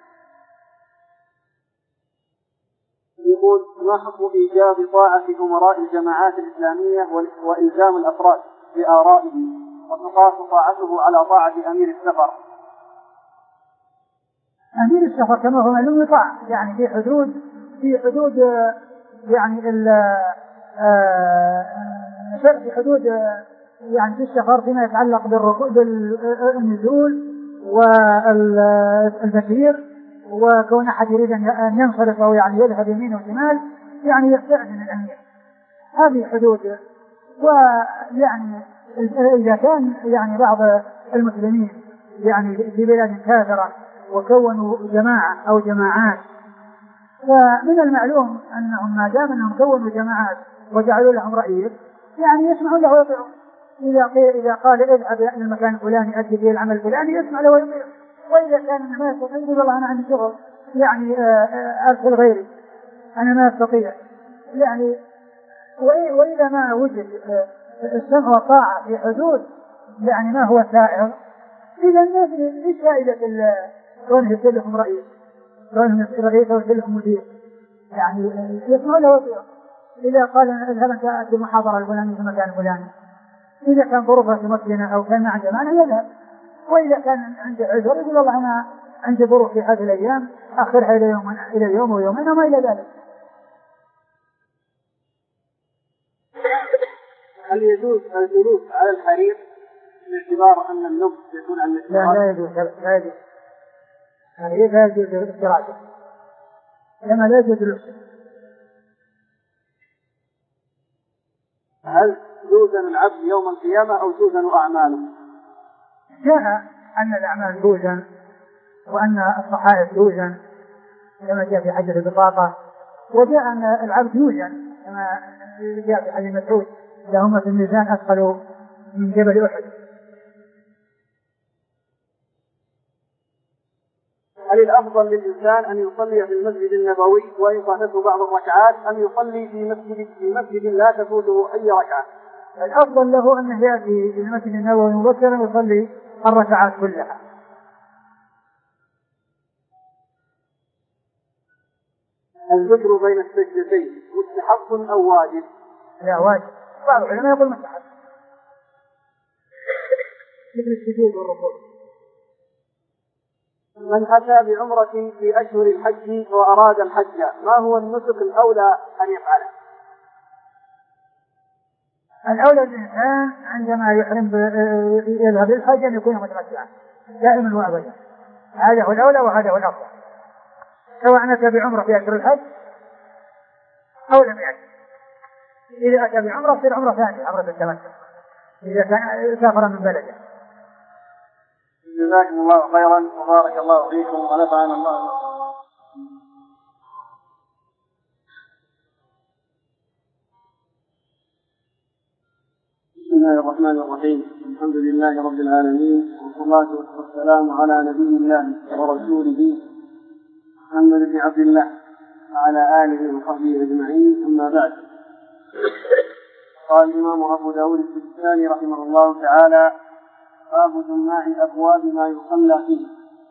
B: يقول ما حكم ايجاب طاعه امراء الجماعات الاسلاميه والزام الافراد بارائه وتقاس طاعته على طاعه امير السفر؟
A: امير السفر كما هو معلوم يطاع يعني في حدود في حدود يعني في حدود يعني في السفر فيما يتعلق بالركوب بالنزول والبشير، وكون أحد يريد أن ينصرف أو يعني يذهب يمين وشمال يعني يستأذن الأمير، هذه حدود. ويعني إذا كان يعني بعض المسلمين يعني في بلاد كافرة وكونوا جماعة أو جماعات، فمن المعلوم أنهم ما دام أنهم كونوا جماعات وجعلوا لهم رئيس يعني يسمعوا له ويطيعوا. إذا إذا قال اذهب إلى المكان الفلاني أدي فيه العمل الفلاني يسمع له ويطيع، وإذا كان ما يستطيع يقول والله أنا عندي شغل يعني أرسل غيري أنا ما أستطيع يعني. وإذا ما وجد السمع والطاعة في حدود يعني ما هو سائغ، إذا الناس إيش فائدة كونه يصير لهم رئيس، كونه يصير رئيس أو يصير لهم مدير يعني يسمع له ويطيع. إذا قال اذهب أنت أدي محاضرة الفلانية في المكان الفلاني، إذا كان ظروفه تمكنه أو كان عنده مانع يذهب، وإذا كان عنده عذر يقول والله أنا عندي ظروف في هذه الأيام أخرها إلى يوم إلى يوم ويومين وما إلى ذلك.
B: هل يجوز الجلوس على الحرير باعتبار أن اللبس يكون عن
A: لا لا يجوز لا يجوز الحرير لا يجوز الافتراض كما لا يجوز اللبس.
B: هل توزن العبد يوم القيامة أو توزن أعماله؟
A: جاء أن الأعمال توزن وأن الصحائف توزن كما جاء في حديث البطاقة، وجاء أن العبد يوزن كما جاء في حديث مسعود لهم في الميزان أثقل من جبل أحد.
B: هل الأفضل للإنسان أن يصلي في المسجد النبوي وإن فاتته بعض الركعات أم يصلي في مسجد في مسجد لا تفوته أي ركعة؟
A: الأفضل له أن يأتي في المسجد النبوي مبكرا ويصلي الركعات كلها.
B: الذكر بين السجدتين مستحب أو واجب؟
A: لا واجب، بعض العلماء يقول مستحب مثل السجود والركوع.
B: من أتى بعمرة في أشهر الحج وأراد الحج ما هو النسك الأولى أن يفعله؟
A: الأولى الإنسان عندما يحرم يذهب للحج أن يكون متمتعا دائما وأبدا، هذا هو الأولى وهذا هو الأفضل، سواء أتى بعمرة في أشهر الحج أو لم يأتي. إذا أتى بعمرة تصير عمرة ثانية، عمرة التمتع إذا كان سافر من بلده.
B: جزاكم الله خيرا وبارك الله فيكم ونفعنا الله. بسم الله الرحمن الرحيم، الحمد لله رب العالمين، والصلاة والسلام على نبي الله ورسوله محمد بن عبد الله وعلى آله وصحبه أجمعين، أما بعد. قال الإمام أبو داود السجستاني رحمه الله تعالى: باب جماع أبواب ما يصلى فيه.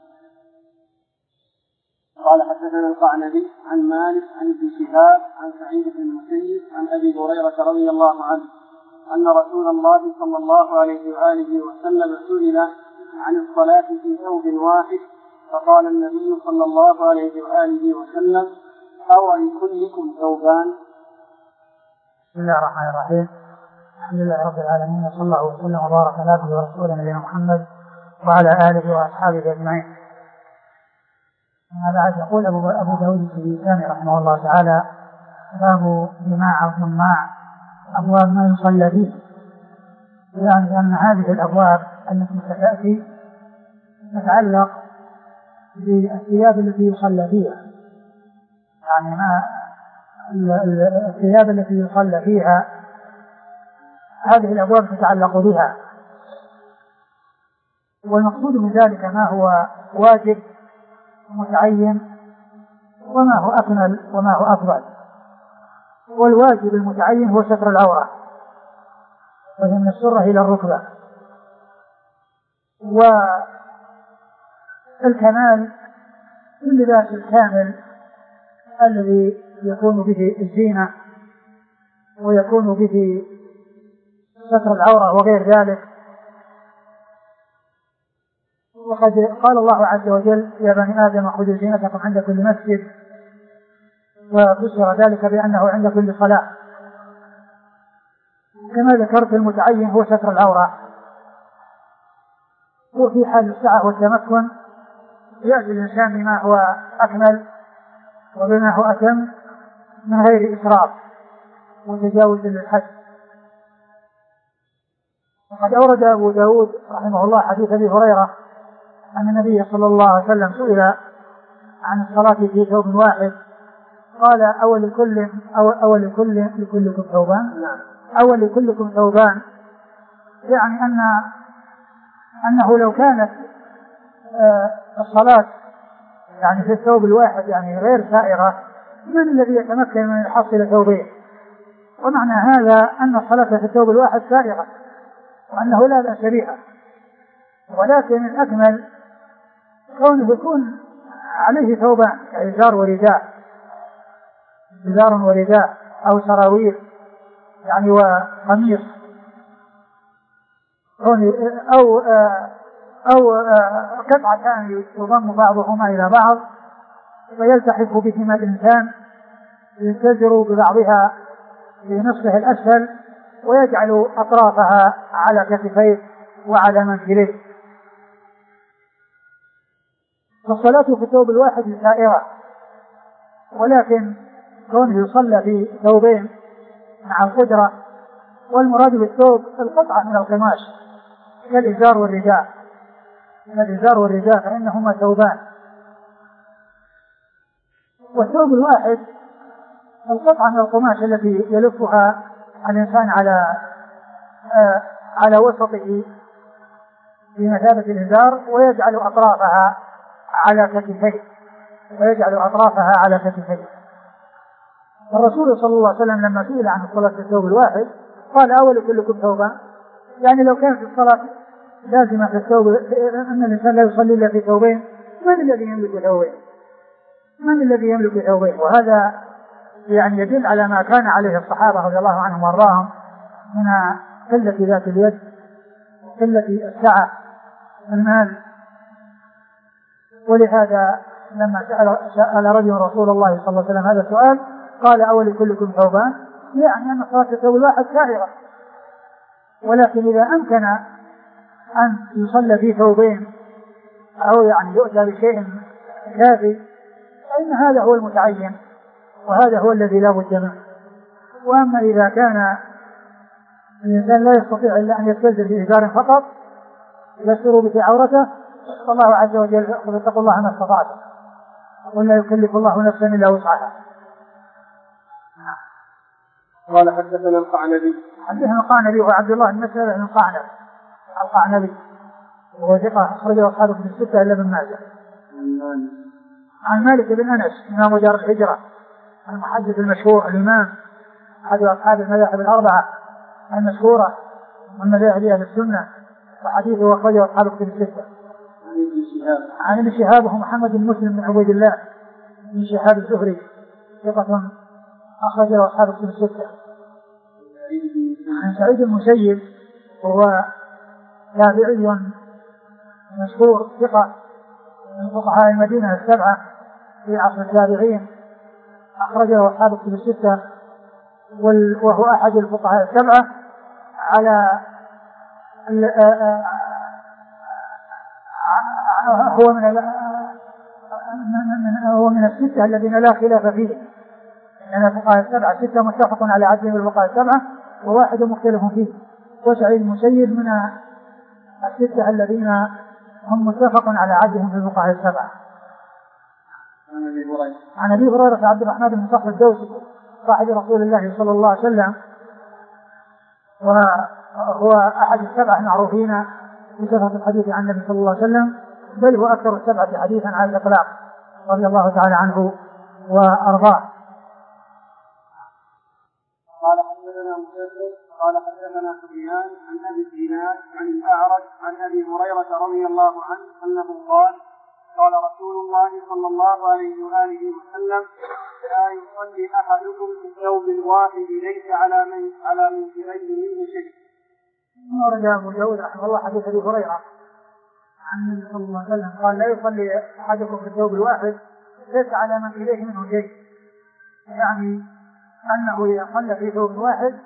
B: قال حدثنا القعنبي عن مالك عن ابن شهاب عن سعيد بن المسيب عن أبي هريرة رضي الله عنه أن رسول الله صلى الله عليه وآله وسلم سئل عن الصلاة في ثوب واحد فقال النبي صلى الله عليه وآله وسلم: أو لكلكم ثوبان؟
A: بسم الله الرحمن الرحيم، الحمد لله رب العالمين، وصلى الله وسلم وبارك على عبده ورسوله نبينا محمد وعلى آله وأصحابه أجمعين. أما بعد، يقول أبو داود السجستاني رحمه الله تعالى: باب جماع أو جماع أبواب ما يصلى فيه، يعني أن هذه الأبواب التي ستأتي تتعلق بالثياب التي يصلى فيها، يعني ما الثياب التي يصلى فيها هذه الأبواب تتعلق بها، والمقصود من ذلك ما هو واجب متعين وما هو أكمل وما هو أفضل. والواجب المتعين هو ستر العورة، وهي من السرة إلى الركبة، والكمال اللباس الكامل الذي يكون به الزينة ويكون به ستر العورة وغير ذلك. وقد قال الله عز وجل: يا بني آدم خذوا زينتكم عند كل مسجد، وفسر ذلك بأنه عند كل صلاة. كما ذكرت، المتعين هو ستر العورة، وفي حال السعة والتمكن يأتي الإنسان بما هو أكمل وبما هو أتم من غير إسراف وتجاوز للحد. وقد أورد أبو داود رحمه الله حديث أبي هريرة أن النبي صلى الله عليه وسلم سئل عن الصلاة في ثوب واحد قال: أول لكل أو أول لكل لكلكم ثوبان؟ أول لكلكم ثوبان، يعني أن أنه لو كانت الصلاة يعني في الثوب الواحد يعني غير سائغة، من الذي يتمكن من يحصل ثوبين؟ ومعنى هذا أن الصلاة في الثوب الواحد سائغة وأنه لا بأس بها، ولكن الأكمل كونه يكون عليه ثوبان كإزار ورداء، إزار ورداء أو سراويل يعني وقميص، أو أو قطعتان يضم بعضهما إلى بعض ويلتحف بهما الإنسان، ينتزر ببعضها في نصفه الأسفل ويجعل أطرافها على كتفيه وعلى منكبيه. فالصلاة في الثوب الواحد سائرة، ولكن كونه يصلى في ثوبين مع القدرة، والمراد بالثوب القطعة من القماش كالإزار والرداء، الإزار والرداء فإنهما ثوبان. والثوب الواحد القطعة من القماش التي يلفها الإنسان على آه على وسطه بمثابة الإزار ويجعل أطرافها على كتفيه ويجعل أطرافها على كتفيه. الرسول صلى الله عليه وسلم لما سئل عن الصلاة في الثوب الواحد قال: أول كلكم ثوبان، يعني لو كانت الصلاة لازمة في الثوب أن الإنسان لا يصلي إلا في ثوبين، من الذي يملك ثوبين؟ من الذي يملك ثوبين؟ وهذا يعني يدل على ما كان عليه الصحابة رضي الله عنهم وارضاهم من قلة ذات اليد وقلة السعة المال. ولهذا لما سأل, سأل رجل رسول الله صلى الله عليه وسلم هذا السؤال قال أولي كلكم ثوبان، يعني أن صلاة الثوب الواحد سائغة، ولكن إذا أمكن أن يصلى في ثوبين أو يعني يؤتى بشيء كافي فإن هذا هو المتعين وهذا هو الذي لا بد منه. وأما إذا كان الإنسان لا يستطيع إلا أن يستلزم بإزار فقط يستر به عورته فالله عز وجل يقول اتقوا الله ما استطعتم ولا يكلف الله نفسا إلا وسعها.
B: قال حدثنا القعنبي
A: حدثنا القعنبي وعبد الله بن مسعود بن القعنبي القعنبي وهو ثقة أخرجه أصحابه في الستة إلا ابن ماجه. عن مالك بن أنس إمام دار الهجرة المحدث المشهور الإمام أحد أصحاب المذاهب الأربعة المشهورة من مذاهب أهل السنة وحديثه أخرجه أصحابه في الستة. عن ابن شهاب وهو محمد بن مسلم بن عبيد الله بن شهاب الزهري ثقة أخرجه أصحابه في الستة. عن سعيد المسيب وهو تابعي مشهور ثقة من فقهاء المدينة السبعة في عصر التابعين أخرجه أصحابه في الستة، وهو أحد الفقهاء السبعة على هو من هو من الستة الذين لا خلاف فيه، لأن الفقهاء السبعة ستة متفق على عدلهم الفقهاء السبعة وواحد مختلف فيه، وسعيد المسيب من الستة الذين هم متفق على عدلهم في الفقهاء السبعة. عن أبي هريرة عبد الرحمن بن صخر الدوسي صاحب رسول الله صلى الله عليه وسلم وهو أحد السبعة المعروفين بكثرة الحديث عن النبي صلى الله عليه وسلم، بل هو أكثر السبعة حديثا على الإطلاق رضي الله تعالى عنه وأرضاه.
B: قال حدثنا مسدد قال حدثنا سفيان عن أبي الزناد عن الأعرج عن أبي هريرة رضي الله عنه أنه قال قال رسول الله صلى الله عليه وآله وسلم لا يصلي أحدكم في الثوب الواحد ليس على من على منكريه منه شيء.
A: ورد أبو داود رحمه الله حديث أبي هريرة عن النبي صلى الله عليه وسلم قال لا يصلي أحدكم في الثوب الواحد ليس على من إليه منه شيء، يعني أنه إذا صلى في ثوب واحد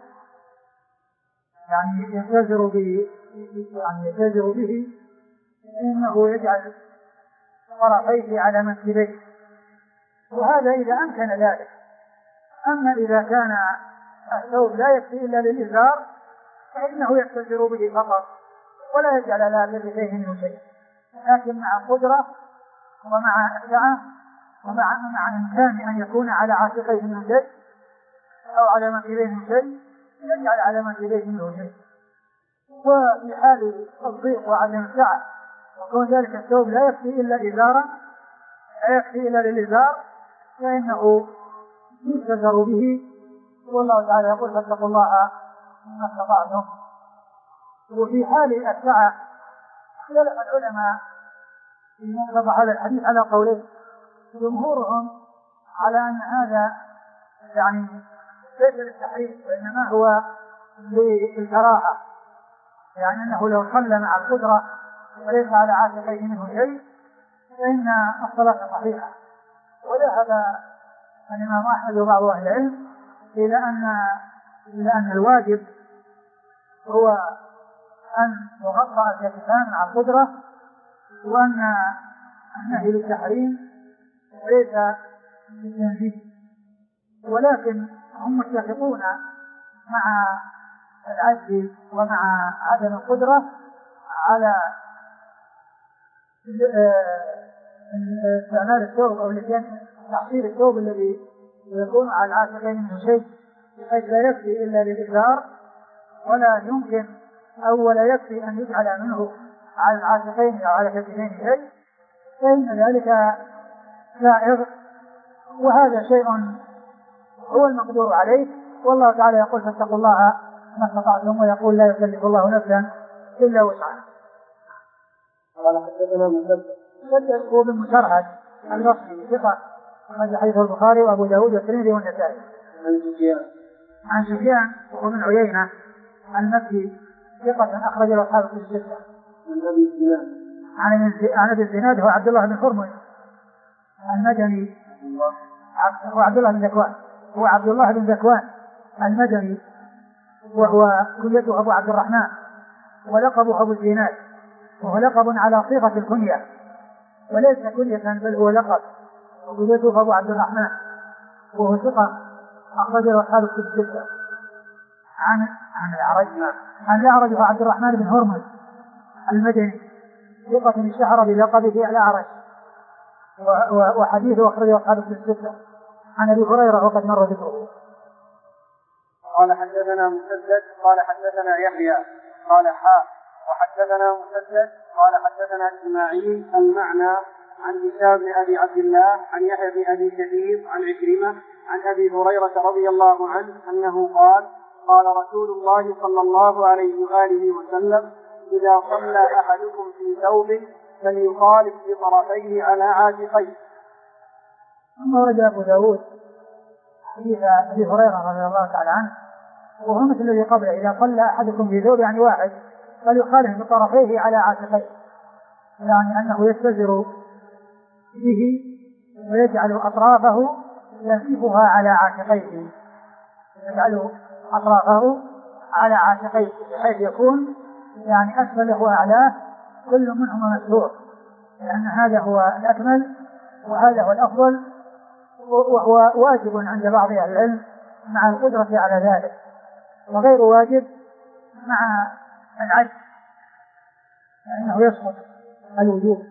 A: يعني يتجر به يعني يتجر به إنه يجعل طرفيه على منكبيه، وهذا إذا أمكن ذلك. أما إذا كان الثوب لا يكفي إلا للإزار فإنه يتجر به فقط ولا يجعل على لرجليه منه شيء، لكن مع قدرة ومع السعة ومع مع إمكان أن يكون على عاتقيه منه شيء أو على منكبيه منه شيء يجعل على منكبيه منه شيء. وفي حال الضيق وعدم السعة وكون ذلك الثوب لا يكفي إلا إزارا لا يكفي إلا للإزار فإنه يتجر به، والله تعالى يقول فاتقوا الله ما استطعتم. وفي حال السعة اختلف العلماء في وضع هذا الحديث على قولين، جمهورهم على أن هذا يعني ليس للتحريم وإنما هو للكراهة، يعني أنه لو صلى مع القدرة وليس على عاتقيه منه شيء فإن الصلاة صحيحة. وذهب الإمام أحمد وبعض أهل العلم إلى أن إلى أن الواجب هو أن يغطى الكتفان مع القدرة، وأن النهي للتحريم ليس للتنزيه، ولكن هم متفقون مع العجز ومع عدم القدرة على استعمال الثوب أو تحصيل الثوب الذي يكون على العاتقين منه شيء بحيث لا يكفي إلا للإزار ولا يمكن أو ولا يكفي أن يجعل منه على العاتقين أو على كتفين شيء، فإن ذلك سائغ، وهذا شيء هو المقدور عليه. والله تعالى يقول فاتقوا الله ما استطعتم، ويقول لا يكلف الله نفسا إلا وسعها.
B: قال حدثنا مسدد
A: مسدد هو بن مسرهد البصري ثقة هذا حديث البخاري وأبو داود والترمذي والنسائي.
B: عن سفيان
A: عن سفيان وهو من عيينة المكي ثقة أخرج له أصحاب الكتب الستة.
B: عن أبي الزناد
A: عن أبي الزناد هو عبد الله بن حرمز المدني، هو عبد الله بن ذكوان هو عبد الله بن ذكوان المدني، وهو كنيته أبو عبد الرحمن ولقبه أبو الزناد، وهو لقب على صيغة الكنية وليس كنية بل هو لقب، وكنيته أبو عبد الرحمن وهو ثقة أخرج له أصحاب الكتب الستة. عن عن الأعرج عن الأعرج هو عبد الرحمن بن هرمز المدني ثقة اشتهر بلقبه الأعرج، وحديثه أخرجه أصحاب الكتب الستة. عن أبي هريرة وقد مر ذكره.
B: قال حدثنا مسدد قال حدثنا يحيى قال حاء وحدثنا مسدد قال حدثنا إسماعيل المعنى عن هشام بن أبي عبد الله عن يحيى بن أبي كثير عن عكرمة عن أبي هريرة رضي الله عنه أنه قال قال رسول الله صلى الله عليه وآله وسلم إذا صلى أحدكم في ثوب فليخالف بطرفيه على عاتقيه.
A: ثم ورد أبو داود حديث أبي هريرة رضي الله تعالى عنه وهو مثل الذي قبله، إذا صلى أحدكم في ثوب يعني واحد فليخالف بطرفيه على عاتقيه، يعني أنه يستزر به ويجعل أطرافه ينسفها على عاتقيه، يجعل أطرافه على عاتقيه بحيث يكون يعني أسفله وأعلاه كل منهما مسرور، لأن هذا هو الأكمل وهذا هو الأفضل، وهو واجب عند بعض أهل العلم مع القدرة على ذلك، وغير واجب مع العجز لأنه يسقط الوجوب.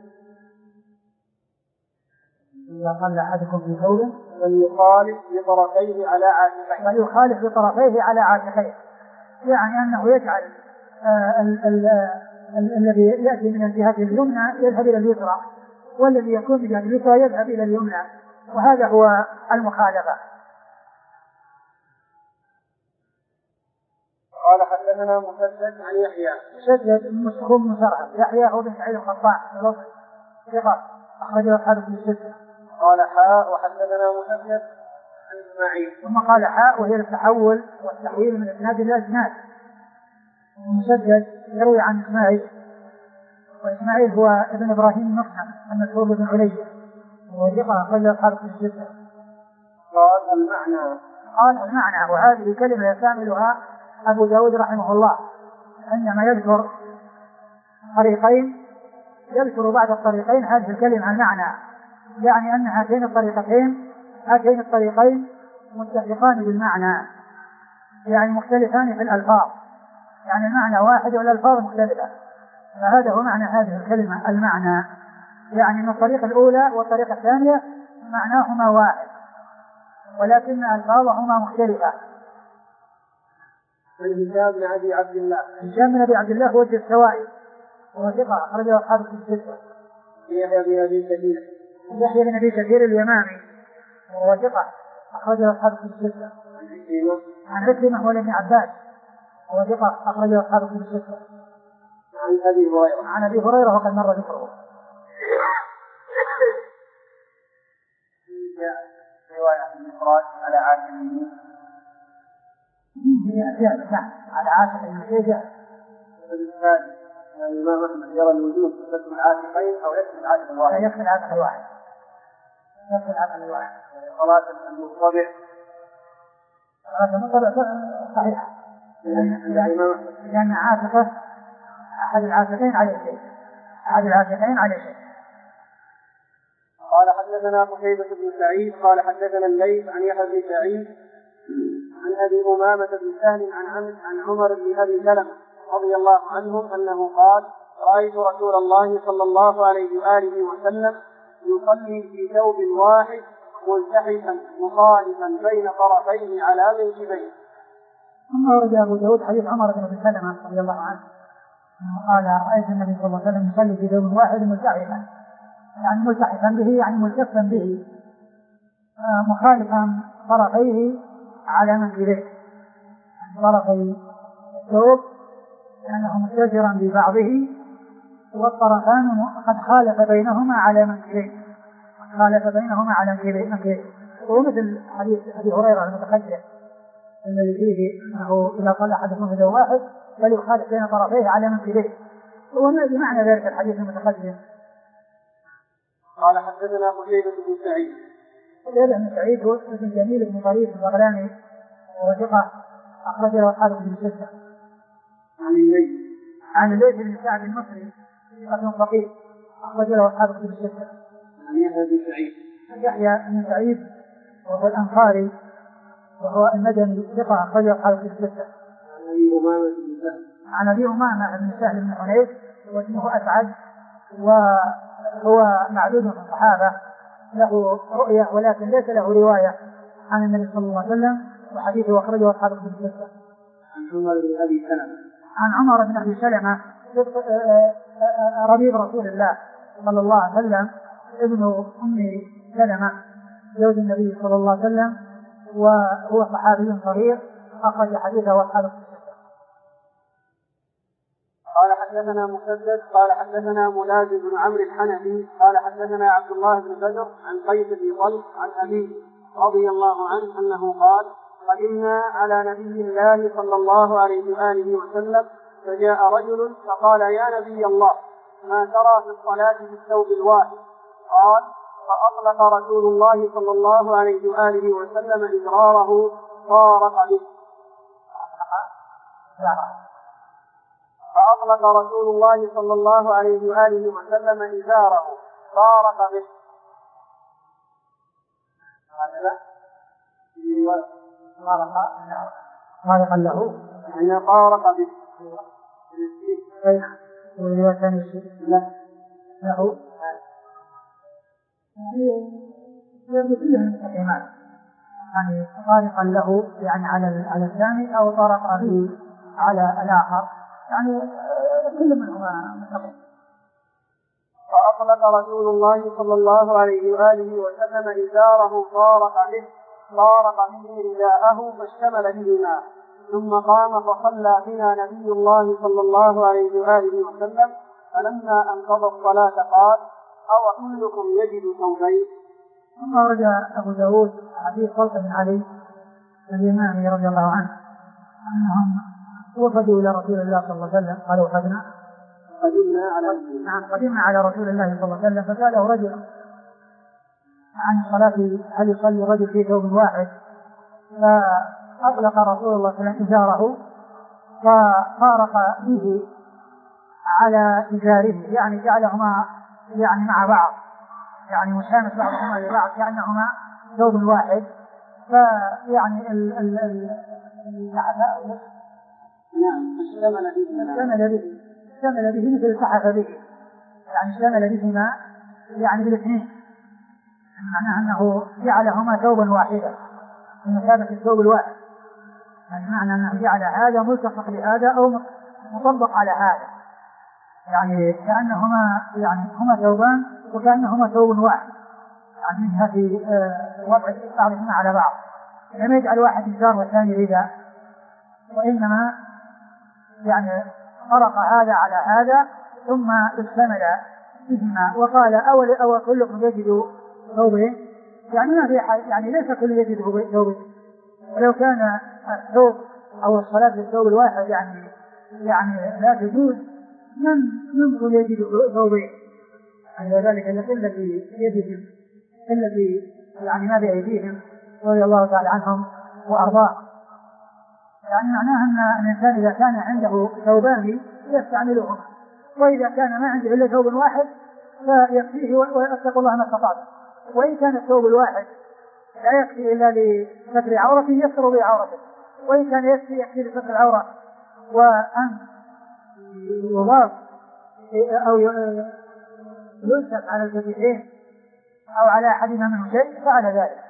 A: إذا صلى أحدكم في ثوب
B: فليخالف بطرفيه على عاتقيه
A: فليخالف بطرفيه على عاتقيه، يعني أنه يجعل آه ال- ال- ال- الذي يأتي من الجهة اليمنى يذهب إلى اليسرى، والذي يكون من الجهة اليسرى يذهب إلى اليمنى، وهذا هو المخالفة.
B: قال حدثنا مسدد عن يحيى
A: مسدد مسخوم مسرهب يحيى هو بن سعيد القطان ثقة أخرجه أصحاب الكتب الستة.
B: قال حاء وحدثنا مسدد عن إسماعيل
A: ثم قال حاء وهي التحول والتحويل من إسناد إلى إسناد. مسدد يروي عن إسماعيل، وإسماعيل هو ابن إبراهيم المقسم المشهور بن علي وهو ثقة أخرجه أصحاب الكتب الستة.
B: قال المعنى
A: قال المعنى، وهذه كلمة يستعملها أبو داود رحمه الله عندما يذكر طريقين يذكر بعد الطريقين هذه الكلمة المعنى، يعني أن هاتين الطريقتين هاتين الطريقين متفقان بالمعنى، يعني مختلفان في الألفاظ، يعني المعنى واحد والألفاظ مختلفة، فهذا هو معنى هذه الكلمة المعنى، يعني من الطريقة الأولى والطريقة الثانية معناهما واحد ولكن ألفاظهما مختلفة.
B: عن هشام بن أبي عبد الله
A: هشام بن أبي عبد الله وجه السوائي وهو ثقة أخرجه أصحاب الكتب الستة.
B: يحيى بن أبي كثير
A: يحيى بن أبي كثير اليمامي وهو ثقة أخرجه أصحاب الكتب الستة. عن عكرمة هو ابن عباس وهو ثقة أخرجه أصحاب الكتب الستة.
B: عن أبي هريرة
A: عن أبي هريرة وقد مر ذكره.
B: رواية الإفراد على عاتق اليمين
A: على عاتق اليمين.
B: الثاني الإمام أحمد يرى الوجوب يكفي العاتقين أو يكفي العاتق الواحد؟
A: يكفي العاتق الواحد. يكفي العاتق الواحد.
B: صلاة المضطجع
A: صلاة المضطجع صحيحة. لأن عاتقه أحد العاتقين على شيء. أحد العاتقين على شيء.
B: قال حدثنا قتيبة بن سعيد قال حدثنا الليث عن يحيى بن سعيد عن أبي أمامة بن سهل عن عن عمر بن أبي سلمة رضي الله عنهم أنه قال رأيت رسول الله صلى الله عليه وآله وسلم يصلي في ثوب واحد ملتحفا مخالفا بين طرفيه على منكبيه.
A: ثم ورد أبو داود حديث عمر بن أبي سلمة رضي الله عنه قال رأيت النبي صلى الله عليه وسلم يصلي في ثوب واحد ملتحفا، يعني ملتحفا به يعني ملتفا به مخالفا طرفيه على منكبيه، طرفي الثوب لأنه متجرا ببعضه والطرفان قد خالف بينهما على منكبيه، خالف بينهما على منكبيه. وهو مثل حديث أبي هريرة المتقدم الذي فيه أنه إذا قال أحدكم هذا واحد فليخالف بين طرفيه على منكبيه، هو بمعنى ذلك الحديث المتقدم.
B: قال حدثنا قتيبة بن سعيد.
A: قتيبة بن سعيد هو ابن جميل بن طريف البغلاني وثقة أخرج له أصحابه في الستة.
B: عن الليث
A: عن الليث بن سعد المصري ثقة فقيه أخرج له أصحابه في الستة.
B: عن يحيى بن سعيد.
A: يحيى بن سعيد وهو الأنصاري وهو المدني ثقة أخرج له أصحابه في الستة.
B: عن أبي أمامة بن سهل.
A: عن أبي أمامة بن سهل بن حنيف واسمه أسعد وهو معدود في الصحابة، له رؤية ولكن ليس له رواية عن النبي صلى الله عليه وسلم، وحديثه أخرجه أصحابه في الستة.
B: عن عمر بن أبي سلمة.
A: عن عمر بن أبي سلمة ربيب رسول الله صلى الله عليه وسلم ابن أم سلمة زوج النبي صلى الله عليه وسلم، وهو صحابي صغير أخرج حديثه أصحابه في الستة.
B: قال حدثنا مسدد قال حدثنا ملازم بن عمرو الحنفي قال حدثنا عبد الله بن بدر عن قيس بن طلق عن أبيه رضي الله عنه أنه قال: قدمنا على نبي الله صلى الله عليه وآله وسلم فجاء رجل فقال: يا نبي الله، ما ترى في الصلاة في الثوب الواحد؟ قال: فأطلق رسول الله صلى الله عليه وآله وسلم إزراره فارق به. فأطلق رسول الله صلى الله عليه وآله وسلم إزاره فارق به.
A: فارق له
B: يعني فارق به.
A: والرواية ثاني شيء له له يعني كلها مستقيمات، يعني طارقا له يعني على على الثاني أو طرق به على الآخر، يعني كل منهما مستقيم.
B: فأطلق رسول الله صلى الله عليه وآله وسلم إزاره فارق به فارق به رداءه فاشتمل بهما، ثم قام فصلى بنا نبي الله صلى الله عليه وآله وسلم، فلما أنقضى الصلاة قال: أو كلكم يجد ثوبين؟
A: ثم رجع أبو داود حديث طلق بن علي الإمامي رضي الله عنه أنهم وفدوا إلى رسول الله صلى الله عليه وسلم قالوا وفدنا
B: قدمنا على
A: نعم قدمنا على رسول الله صلى الله عليه وسلم فسأله رجل عن الصلاة هل يصلي الرجل في ثوب واحد؟ فأطلق رسول الله صلى الله عليه وسلم إزاره ففارق به على إزاره، يعني جعلهما يعني مع بعض، يعني مشامس بعضهما لبعض كأنهما ثوب واحد. فيعني ال ال ال
B: نعم اشتمل به
A: اشتمل به اشتمل به مثل سحف به، يعني اشتمل بهما يعني بالاثنين، معناه أنه جعلهما ثوبا واحدا بمثابة الثوب الواحد، يعني معنى أنه جعل هذا ملتصق بهذا أو مطبق على هذا، يعني كأنهما يعني هما ثوبان وكأنهما ثوب واحد، يعني منها في وضع بعضهما على بعض، لم يجعل واحد إزار والثاني رداء، وإنما يعني فرق هذا على هذا ثم اشتمل بهما وقال: أول أول كلكم يجد ثوبين؟ يعني ما في يعني ليس كل يجد ثوبين، ولو كان الثوب أو الصلاة بالثوب الواحد يعني يعني لا تجوز من من يجد ثوبين، يعني ذلك التي يجد التي يعني ما بأيديهم رضي الله تعالى عنهم وأرضاه، يعني معناها أن الإنسان إذا كان عنده ثوبان يستعملهما، وإذا كان ما عنده إلا ثوب واحد فيكفيه ويتقوا الله ما استطاع، وإن كان الثوب الواحد لا يكفي إلا لستر عورته يستر به عورته، وإن كان يكفي يكفي لستر العورة وأن يضاف أو ينسب على الكتفين أو على أحدهما منه شيء فعل ذلك.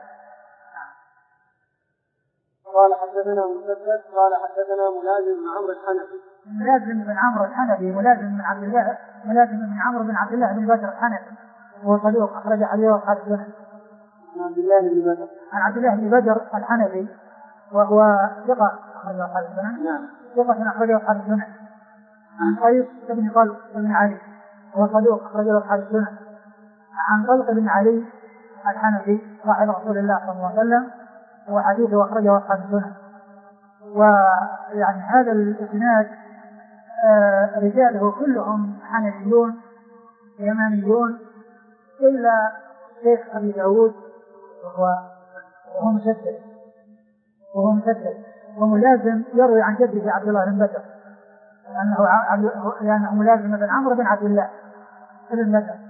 B: قال حدثنا مسدد قال حدثنا ملازم بن عمرو الحنفي
A: ملازم بن عمرو الحنفي ملازم بن عبد الله ملازم بن عمرو بن عبد الله بن بدر الحنفي هو صدوق أخرج حديثه أصحاب السنن.
B: عن عبد الله بن بدر
A: عن عبد الله بن بدر الحنفي وهو ثقة أخرج أصحاب السنن.
B: نعم
A: ثقة أخرج أصحاب السنن. عن قيس بن طلق بن علي وهو صدوق أخرج أصحاب السنن. عن طلق بن علي الحنفي صاحب رسول الله صلى الله عليه وسلم، وحديثه أخرجه أصحاب السنن. ويعني هذا الإسناد آه رجاله كلهم حنفيون يمانيون إلا شيخ أبي داود وهو وهو مسدد وهو مسدد وملازم يروي عن جده عبد الله بن بدر، لأنه لأنه ملازم بن عمرو بن عبد الله بن بدر.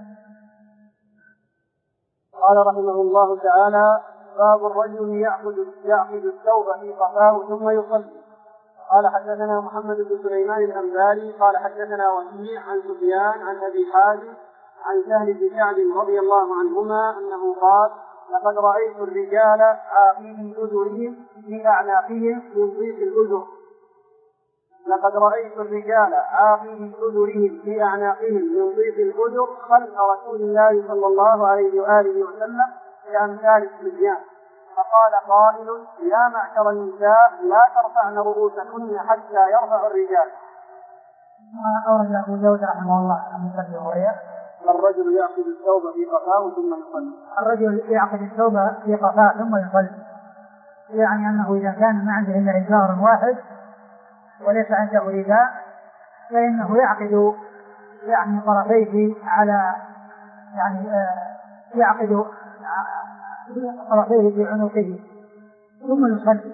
B: قال رحمه الله تعالى: باب الرجل يأخذ يأخذ الثوب في قفاه ثم يصلي. قال حدثنا محمد بن سليمان الأنباري قال حدثنا وكيع عن سفيان عن أبي حازم عن سهل بن سعد رضي الله عنهما أنه قال: لقد رأيت الرجال عاقلي أذرهم في أعناقهم من ضيق الأذر لقد رأيت الرجال عاقلي أذرهم في أعناقهم من ضيق الأذر خلف رسول الله صلى الله عليه وآله وسلم بأمثال الصبيان. فقال قائل: يا معشر النساء لا ترفعن رؤوسكن حتى يرفع الرجال.
A: أورد أبو داود رحمه الله عن أبي هريرة:
B: الرجل يأخذ الثوب في قفاه ثم يصلي.
A: الرجل يأخذ الثوب في قفاه ثم يصلي، يعني أنه إذا كان ما عنده إلا إزار واحد وليس عنده رداء فإنه يعقد يعني طرفيه على يعني آه يعقد طرفيه في عنقه ثم يصلي.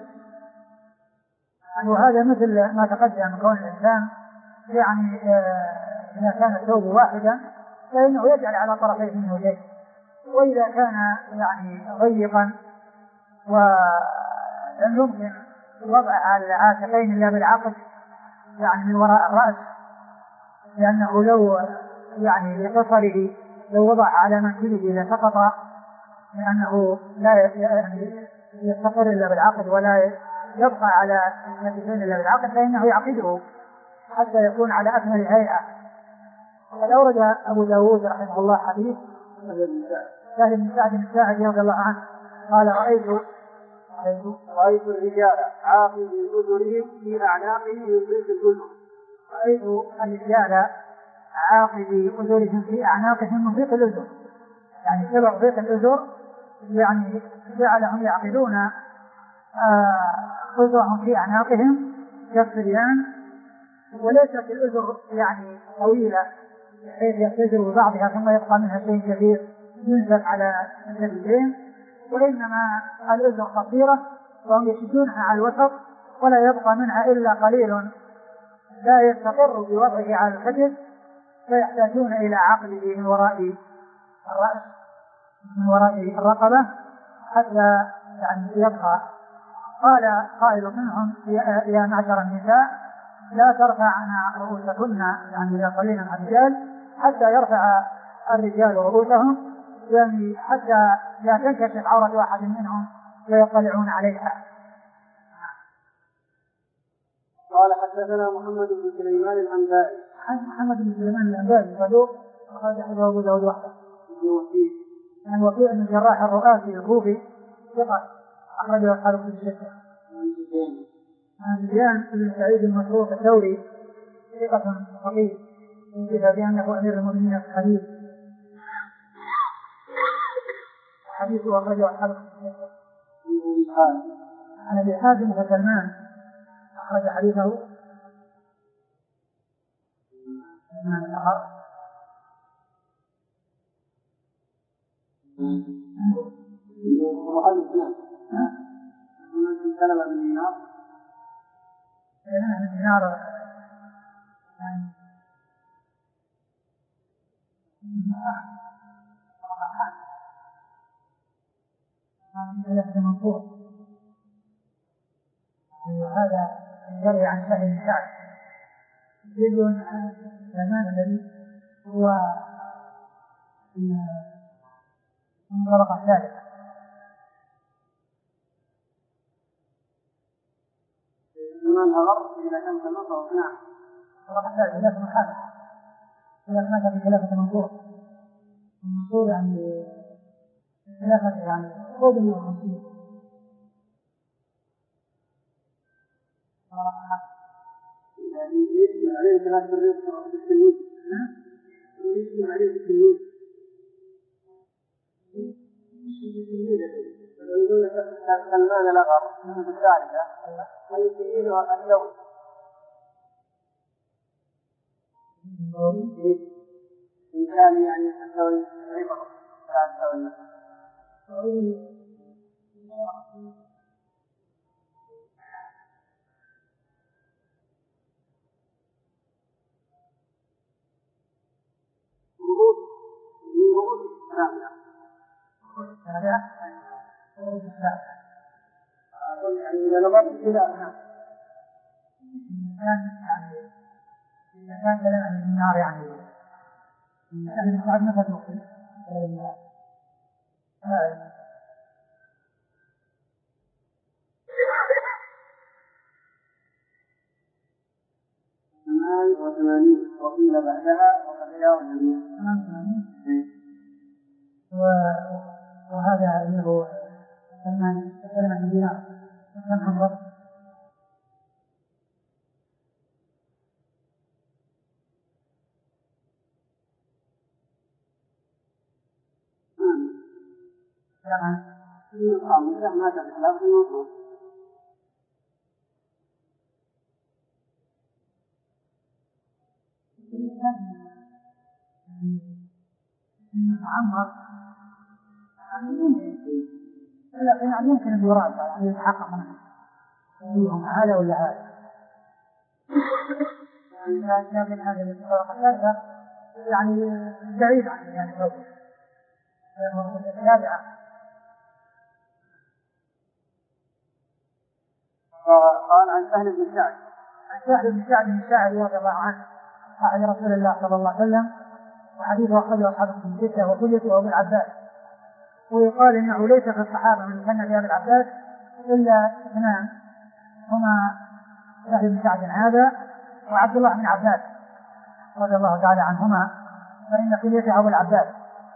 A: وهذا مثل ما تقدم كون الإنسان يعني آه إذا كان الثوب واحدا فإنه يجعل على طرفيه منه شيء، وإذا كان يعني ضيقا ولم يمكن وضع على العاتقين إلا بالعقد يعني من وراء الرأس، لأنه لو يعني بقصره لو وضع على منكبه لسقط، لأنه لا يستقر إلا بالعقد ولا يبقى على منكبين إلا بالعقد، فإنه يعقده حتى يكون على أكمل هيئة. وقد أورد أبو داود رحمه الله حديث سهل بن سعد الساعدي رضي الله عنه قال: رأيت
B: رأيت الرجال عاقلي أذرهم في أعناقهم من ضيق الأذر.
A: رأيت الرجال عاقلي أذرهم في أعناقهم من ضيق الأذر، يعني سبب ضيق الأذر يعني جعلهم يعقدون أذرهم في أعناقهم كالصبيان، وليست الأذر يعني طويلة بحيث يقتدر ببعضها ثم يبقى منها شيء كثير ينزل على الجبين، وإنما الأذر قصيرة وهم يشدونها على الوسط ولا يبقى منها إلا قليل لا يستقر بوضعه على الكتف، فيحتاجون إلى عقله من وراء الرأس من وراء الرقبة حتى يعني يبقى. قال قائل منهم: يا معشر النساء لا ترفعن رؤوسكن، يعني إذا صلينا مع الرجال حتى يرفع الرجال رؤوسهم، يعني حتى لا تنكشف عورة واحد منهم ويطلعون عليها.
B: قال حدثنا محمد بن سليمان الأنباري.
A: محمد بن سليمان الأنباري صدوق أخرج حديثه أبو داود وحده. عن وكيع بن الجراح الرؤاسي الكوفي ثقة أخرجه أصحاب الكتب الستة. عن سفيان بن سعيد المسروق الثوري ثقة فقيه ينبه بأنه أمير المؤمنين في الحديث، حديثه أخرجه أصحاب الكتب الستة. عن أبي حازم وسلمان أخرج حديثه سلمان الآخر.
B: سلمة بن دينار
A: سلمة بن دينار يعني ثلاثة منصور، وهذا يروي عن سهل بن سعد يقول عن سلمان الذي هو من طبقة ثالثة.
B: من أغر إذا كان تنصر نعم
A: طبقة ثالثة ثلاثة محارب، إذا مات في ثلاثة منصور. المنصور يعني ثلاثة يعني فوق من الخمسين.
B: يعني يجب عليه ثلاثة الرزق في السنين يجب عليه في السنين يقول سلمان الأغر الثالثة والتلميذ الدولي إنسان يعني الدولي عبر كان الدولي
A: هذا أقول
B: يعني إذا نظرت إلى
A: يعني إذا كان كلام عن النار يعني يعني بعد ما تدخل
B: ثمان وثمانين وقيل بعدها وقد جاء النبي
A: وهذا اللي هو ثمان ثمان دينار كم حنظر
B: كمان الخامسة ما تخلاف الوصول
A: عمر لكن يعني يمكن الوراثة يعني يتحقق منه فيهم هذا ولا هذا لكن هذه الثلاثة يعني بعيد عن يعني الرجل لأنه التابعة
B: قال عن سهل بن سعد
A: عن سهل بن سعد بن سعد رضي الله عنه صاحب رسول الله صلى الله عليه وسلم وحديثه أخرجه أصحاب الستة وكليته أبو العباس ويقال إنه ليس في الصحابة من كان في أبي العباس إلا اثنان هما سهل بن سعد هذا وعبد الله بن عباس رضي الله تعالى عنهما فإن كليته أبو العباس.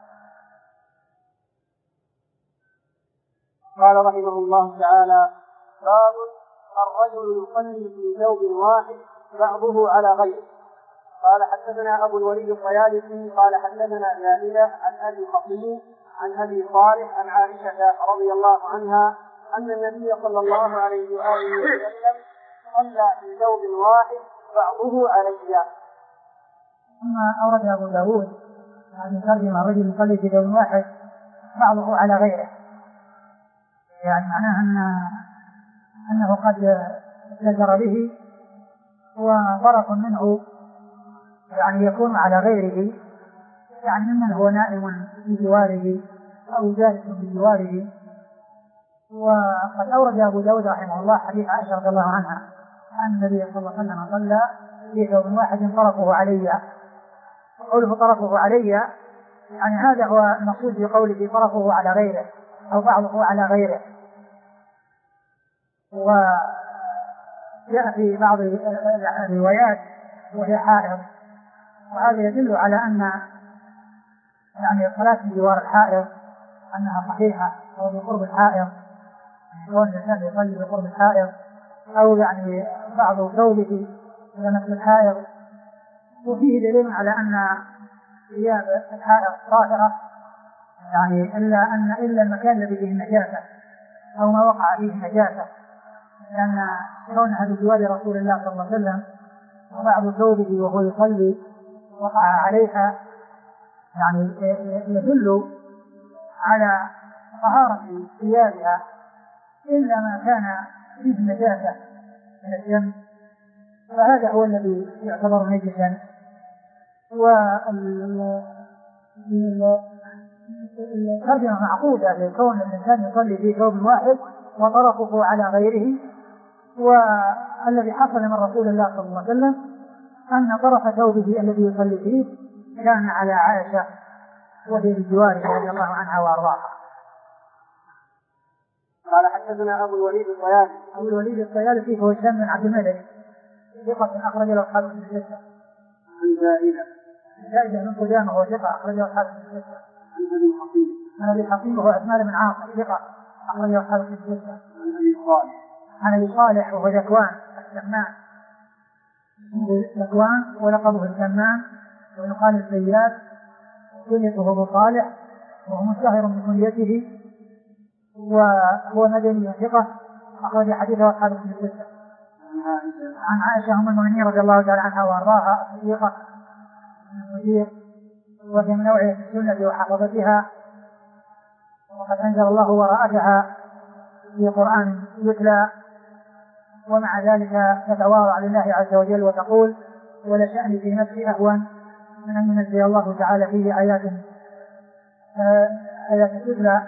B: قال رحمه الله تعالى باب الرجل يصلي في ثوب واحد بعضه على غيره. قال حدثنا أبو الوليد الطيالسي قال حدثنا زائدة عن أبي حصين عن أبي صالح عن عائشة رضي الله عنها أن النبي صلى الله عليه وآله وسلم صلى في ثوب واحد بعضه عليه.
A: ثم أورد أبو داود يعني ترجم الرجل يصلي في ثوب واحد بعضه على غيره يعني معناه أن أنه قد اتجر به وطرف منه يعني يكون على غيره يعني ممن هو نائم في جواره أو جالس في جواره. وقد أورد أبو داود رحمه الله حديث عائشة رضي الله عنها أن النبي صلى الله عليه وسلم صلى في ثوب واحد طرفه علي. قوله طرفه علي يعني هذا هو المقصود بقوله طرفه على غيره أو بعضه على غيره. وجاء في بعض الروايات وهي حائض وهذا يدل على أن يعني الصلاة في جوار الحائض أنها صحيحة أو بقرب الحائض كون الإنسان يصلي بقرب الحائض أو يعني بعض ثوبه مثل الحائض. وفيه دليل على أن ثياب الحائض طاهرة يعني إلا أن إلا المكان الذي فيه النجاسة أو ما وقع فيه النجاسة لأن كونها بجوار رسول الله صلى الله عليه وسلم وبعض ثوبه وهو يصلي وقع عليها يعني يدل على طهارة ثيابها إلا ما كان فيه النجاسة من الدم فهذا هو الذي يعتبر نجسا. والترجمة معقودة لكون الإنسان يصلي في ثوب واحد وطرفه على غيره. والذي حصل من رسول الله صلى الله عليه وسلم أن طرف ثوبه الذي يصلي فيه كان على عائشة وهي بجواره رضي الله عنها وأرضاها.
B: قال حدثنا أبو الوليد الطيالسي
A: أبو الوليد الطيالسي هو هشام بن عبد الملك ثقة أخرج له أصحاب الستة.
B: عن زائدة
A: زائدة بن قدامة وهو ثقة أخرج له أصحاب الستة.
B: عن أبي حصين
A: عن أبي حصين وهو عثمان بن عاصم ثقة أخرج له أصحاب الستة.
B: عن أبي صالح
A: عن أبي صالح وهو ذكوان السمان ذكوان ولقبه السمان ويقال الزيات كنيته أبو صالح وهو مشتهر بكنيته وهو مدني ثقة أخرج حديثه أصحاب الكتب الستة. عن عائشة أم المؤمنين رضي الله تعالى عنها وأرضاها صديقة المدير، وهي من أوعية السنة وحفظتها، وقد أنزل الله وراءتها في قرآن يتلى، ومع ذلك تتواضع لله عز وجل وتقول: ولشأني في نفسي أهون من أن ينزل الله تعالى فيه آيات آيات تتلى.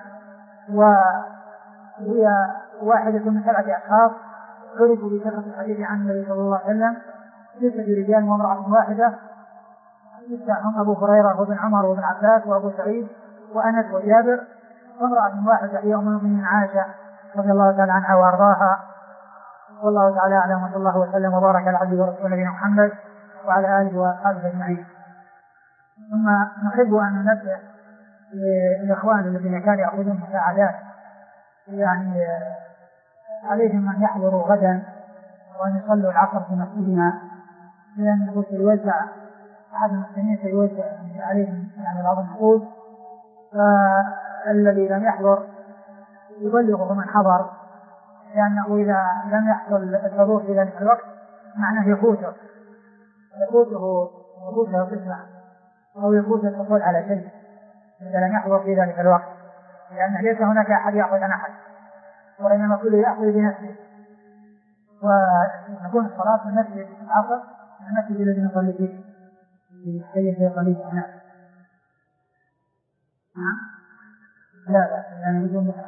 A: وهي واحدة من سبعة أشخاص عرفوا بكثرة الحديث عن النبي صلى الله عليه وسلم، ستة رجال وامرأة واحدة، هم أبو هريرة وابن عمر وابن عباس وأبو سعيد وأنس وجابر، وامرأة واحدة هي أم المؤمنين عائشة رضي الله تعالى عنها وأرضاها. والله تعالى أعلم، وصلى الله وسلم وبارك على عبده ورسوله نبينا محمد وعلى آله وأصحابه أجمعين. ثم نحب أن ننبه للإخوان الذين كانوا يأخذون مساعدات، يعني عليهم أن يحضروا غدا وأن يصلوا العصر في مسجدنا، لأنه سيوزع أحد المسلمين سيوزع عليهم يعني بعض النقود، فالذي لم يحضر يبلغه من حضر، لأنه إذا لم يحصل الحضور في ذلك الوقت معناه يفوته يفوته يفوته قسمة أو يفوت الحصول على شيء إذا لم يحضر في ذلك الوقت، لأن ليس هناك أحد يأخذ عن أحد، وإنما كل يأخذ بنفسه. وتكون الصلاة في المسجد العصر المسجد الذي نصلي فيه في حي قليل هناك. نعم لا لا يعني بدون بحث.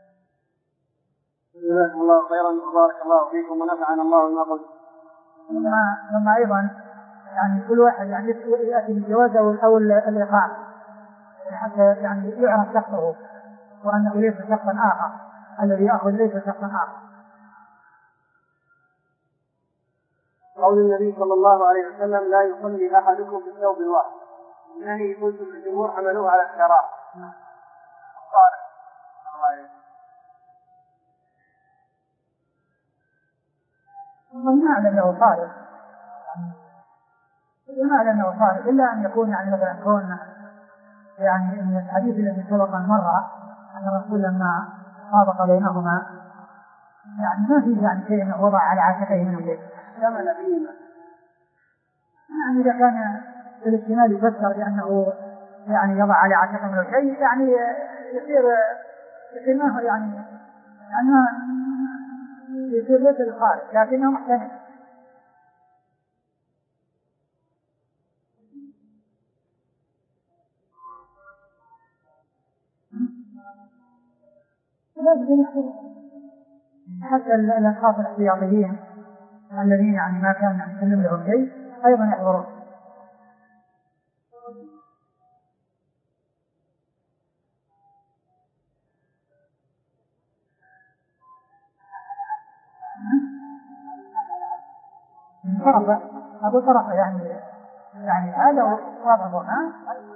B: جزاكم الله خيرا وبارك الله فيكم ونفعنا الله بما قلت.
A: ثم ثم أيضا يعني كل واحد يعني يأتي بالجواز أو الإقامة حتى يعني يعرف شخصه وأنه ليس شخصا آخر، الذي يأخذ ليس شخصا آخر.
B: قول النبي صلى الله عليه وسلم: لا يصلي أحدكم في الثوب الواحد. إنني قلت الجمهور حملوه على الكراهة. صالح
A: ما أعلم أنه صالح، ما أعلم أنه صالح إلا أن يكون يعني مثلا كون يعني من الحديث الذي سبق مرة أن الرسول لما طابق بينهما يعني ما فيه يعني شيء وضع على عاتقيه من شيء
B: شمل فيهما،
A: يعني إذا كان الاحتمال يفسر بأنه يعني يضع على عاتقه من شيء يعني يصير يصير ما هو يعني يعني يصير ليس الخارج لكنه محتمل. حتى الأشخاص الاحتياطيين الذين يعني ما كان يسلم لهم شيء أيضا يحضرون. طرفة أبو طرفة يعني يعني هذا واضح برهان.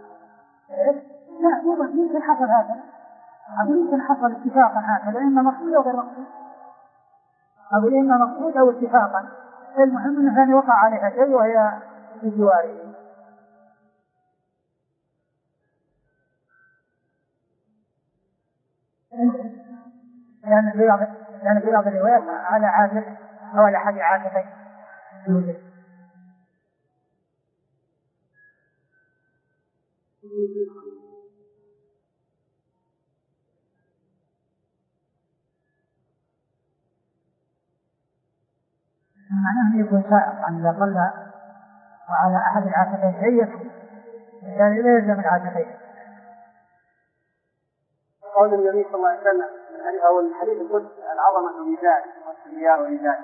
A: لا يمكن حصل هذا، أقول يمكن حصل اتفاقا هذا، إما مقصود أو غير مقصود، أقول إما مقصود أو اتفاقا. المهم أنه كان يوقع عليها شيء وهي في جواره. يعني في بعض يعني في بعض الروايات على عاتق أو على أحد عاتقين. معناه يكون سائق عن إذا صلى وعلى أحد العاتقين شيء يكفي، يعني لا يلزم العاتقين.
B: قول النبي صلى الله عليه وسلم أو الحديث القدسي: العظمة ميزان والكبرياء ميزان.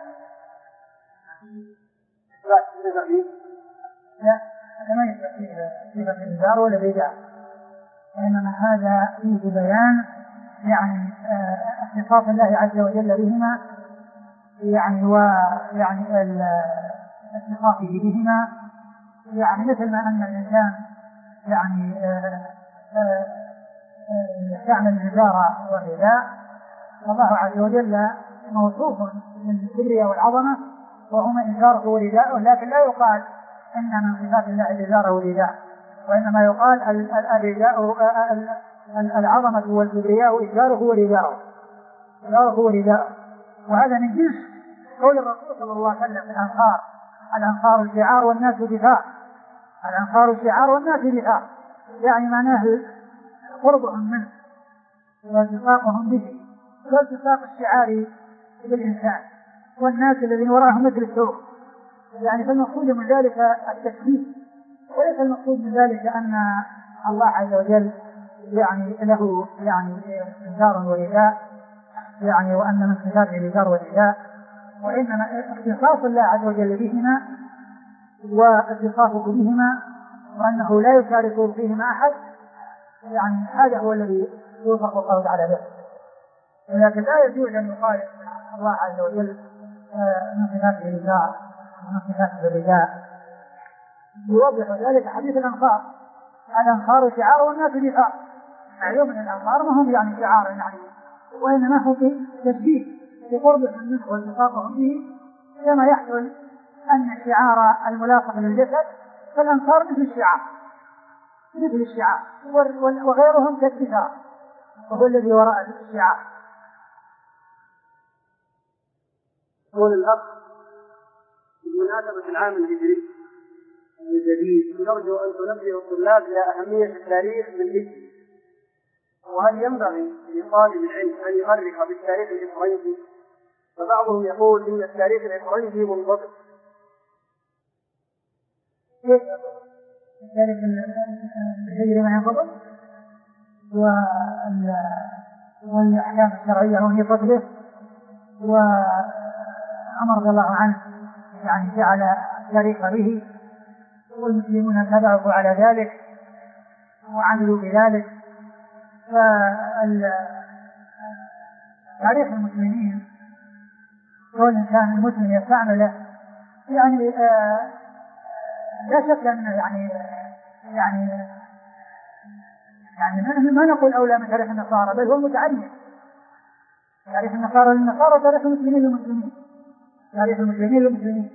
B: لا تنزع فيه؟
A: لا، هذا ما يصح فيه صفة الإزار ولا الرداء، وإنما هذا فيه بيان يعني اختصاص الله عز وجل بهما، يعني ويعني اتصافه بهما، يعني مثل ما أن الإنسان يعني يستعمل الإزار والرداء، الله عز وجل موصوف بالكبرياء والعظمة وهما إزاره ورداء، لكن لا يقال إن من صفات الله الإزار والرداء، وإنما يقال الرداء العظمة والكبرياء إزاره ورداءه، إزاره ورداءه. وهذا من جنس قول الرسول صلى الله عليه وسلم في الأنصار: الأنصار شعار والناس دفاع. الأنصار شعار والناس دفاع، يعني معناه قربهم منه والتصاقهم به والتصاق الشعار بالإنسان، والناس الذين وراءهم مثل الثوب. يعني فالمقصود من ذلك التشبيه، وليس المقصود من ذلك أن الله عز وجل يعني له يعني إنذار وإيذاء، يعني وأن من صفاته الإنذار والإيذاء، وإنما اختصاص الله عز وجل بهما واتصافه بهما، وأنه لا يشارك فيهما أحد، يعني هذا هو الذي يوصف الله تعالى به. ولكن لا يجوز أن يقال الله عز وجل من صفاته الإنذار ومن صفاته الرداء. يوضح ذلك حديث الأنصار: الأنصار شعار والناس دفاع. معلوم أن الأنصار ما هم يعني شعار يعني، وإنما هم في تشبيه بقربهم منه والتصاقهم به، كما يحصل أن الشعار الملاصق للجسد فالأنصار مثل الشعار مثل الشعار وغيرهم كالدفاع، وهو الذي وراء الشعار.
B: قول الأخ: بمناسبة العام الهجري الجديد نرجو أن تنبه الطلاب إلى أهمية التاريخ بالهجري، وهل ينبغي لطالب العلم أن يؤرخ بالتاريخ الإفرنجي؟ فبعضهم يقول إن التاريخ الإفرنجي منضبط.
A: التاريخ الهجري ما ينضبط، والأحكام الشرعية وهي فضله، وعمر رضي الله عنه يعني جعل التاريخ به، والمسلمون تبعوا على ذلك وعملوا بذلك. فتاريخ المسلمين كل إنسان المسلم يستعمله يعني آه لا شك أن يعني يعني يعني ما نقول أولى من تاريخ النصارى، بل هو متعين. تاريخ النصارى للنصارى، تاريخ المسلمين للمسلمين، تاريخ المسلمين للمسلمين.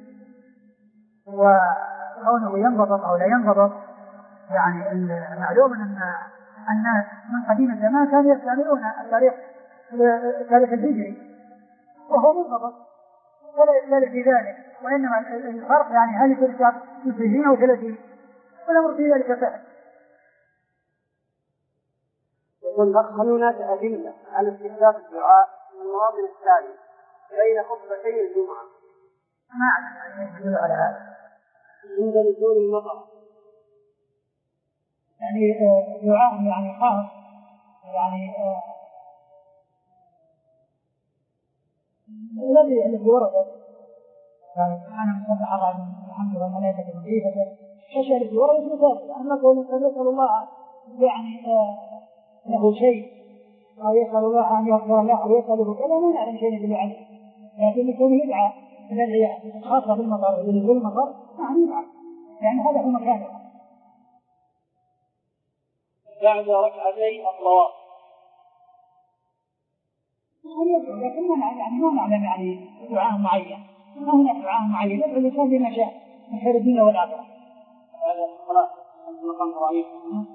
A: وكونه ينضبط أو لا ينضبط يعني المعلوم أن الناس من قديم الزمان كانوا يستعملون التاريخ التاريخ الهجري وهو منضبط، ولا يختلف في ذلك. وإنما الفرق يعني هل يكون عشرين أو ثلاثين، والأمر في ذلك سهل.
B: يقول: هل هناك أدلة على استحباب الدعاء من المواطن التالية بين خطبتي الجمعة؟
A: ما أعلم يعني يدل على هذا.
B: عند نزول المطر
A: يعني دعاء يعني خاص، يعني الذي الذي ورد يعني أنا مسبح الله الحمد لله الملائكة المجيبة الشيء الذي ورد مثال. أما قول يسأل الله يعني له شيء أو يسأل الله أن يغفر له أو يسأله كذا ما نعلم شيء يدل عليه، لكن يكون يدعى من العياء خاصة بالمطر بالنزول المطر نعم يدعى، يعني هذا هو مكانه.
B: بعد ركعتي الطواف
A: لكن ما نعلم يعني ما نعلم يعني دعاء معين، ما هناك دعاء معين يدعو الإنسان بما شاء من خير الدنيا والآخرة.
B: هذا الصلاة مقام إبراهيم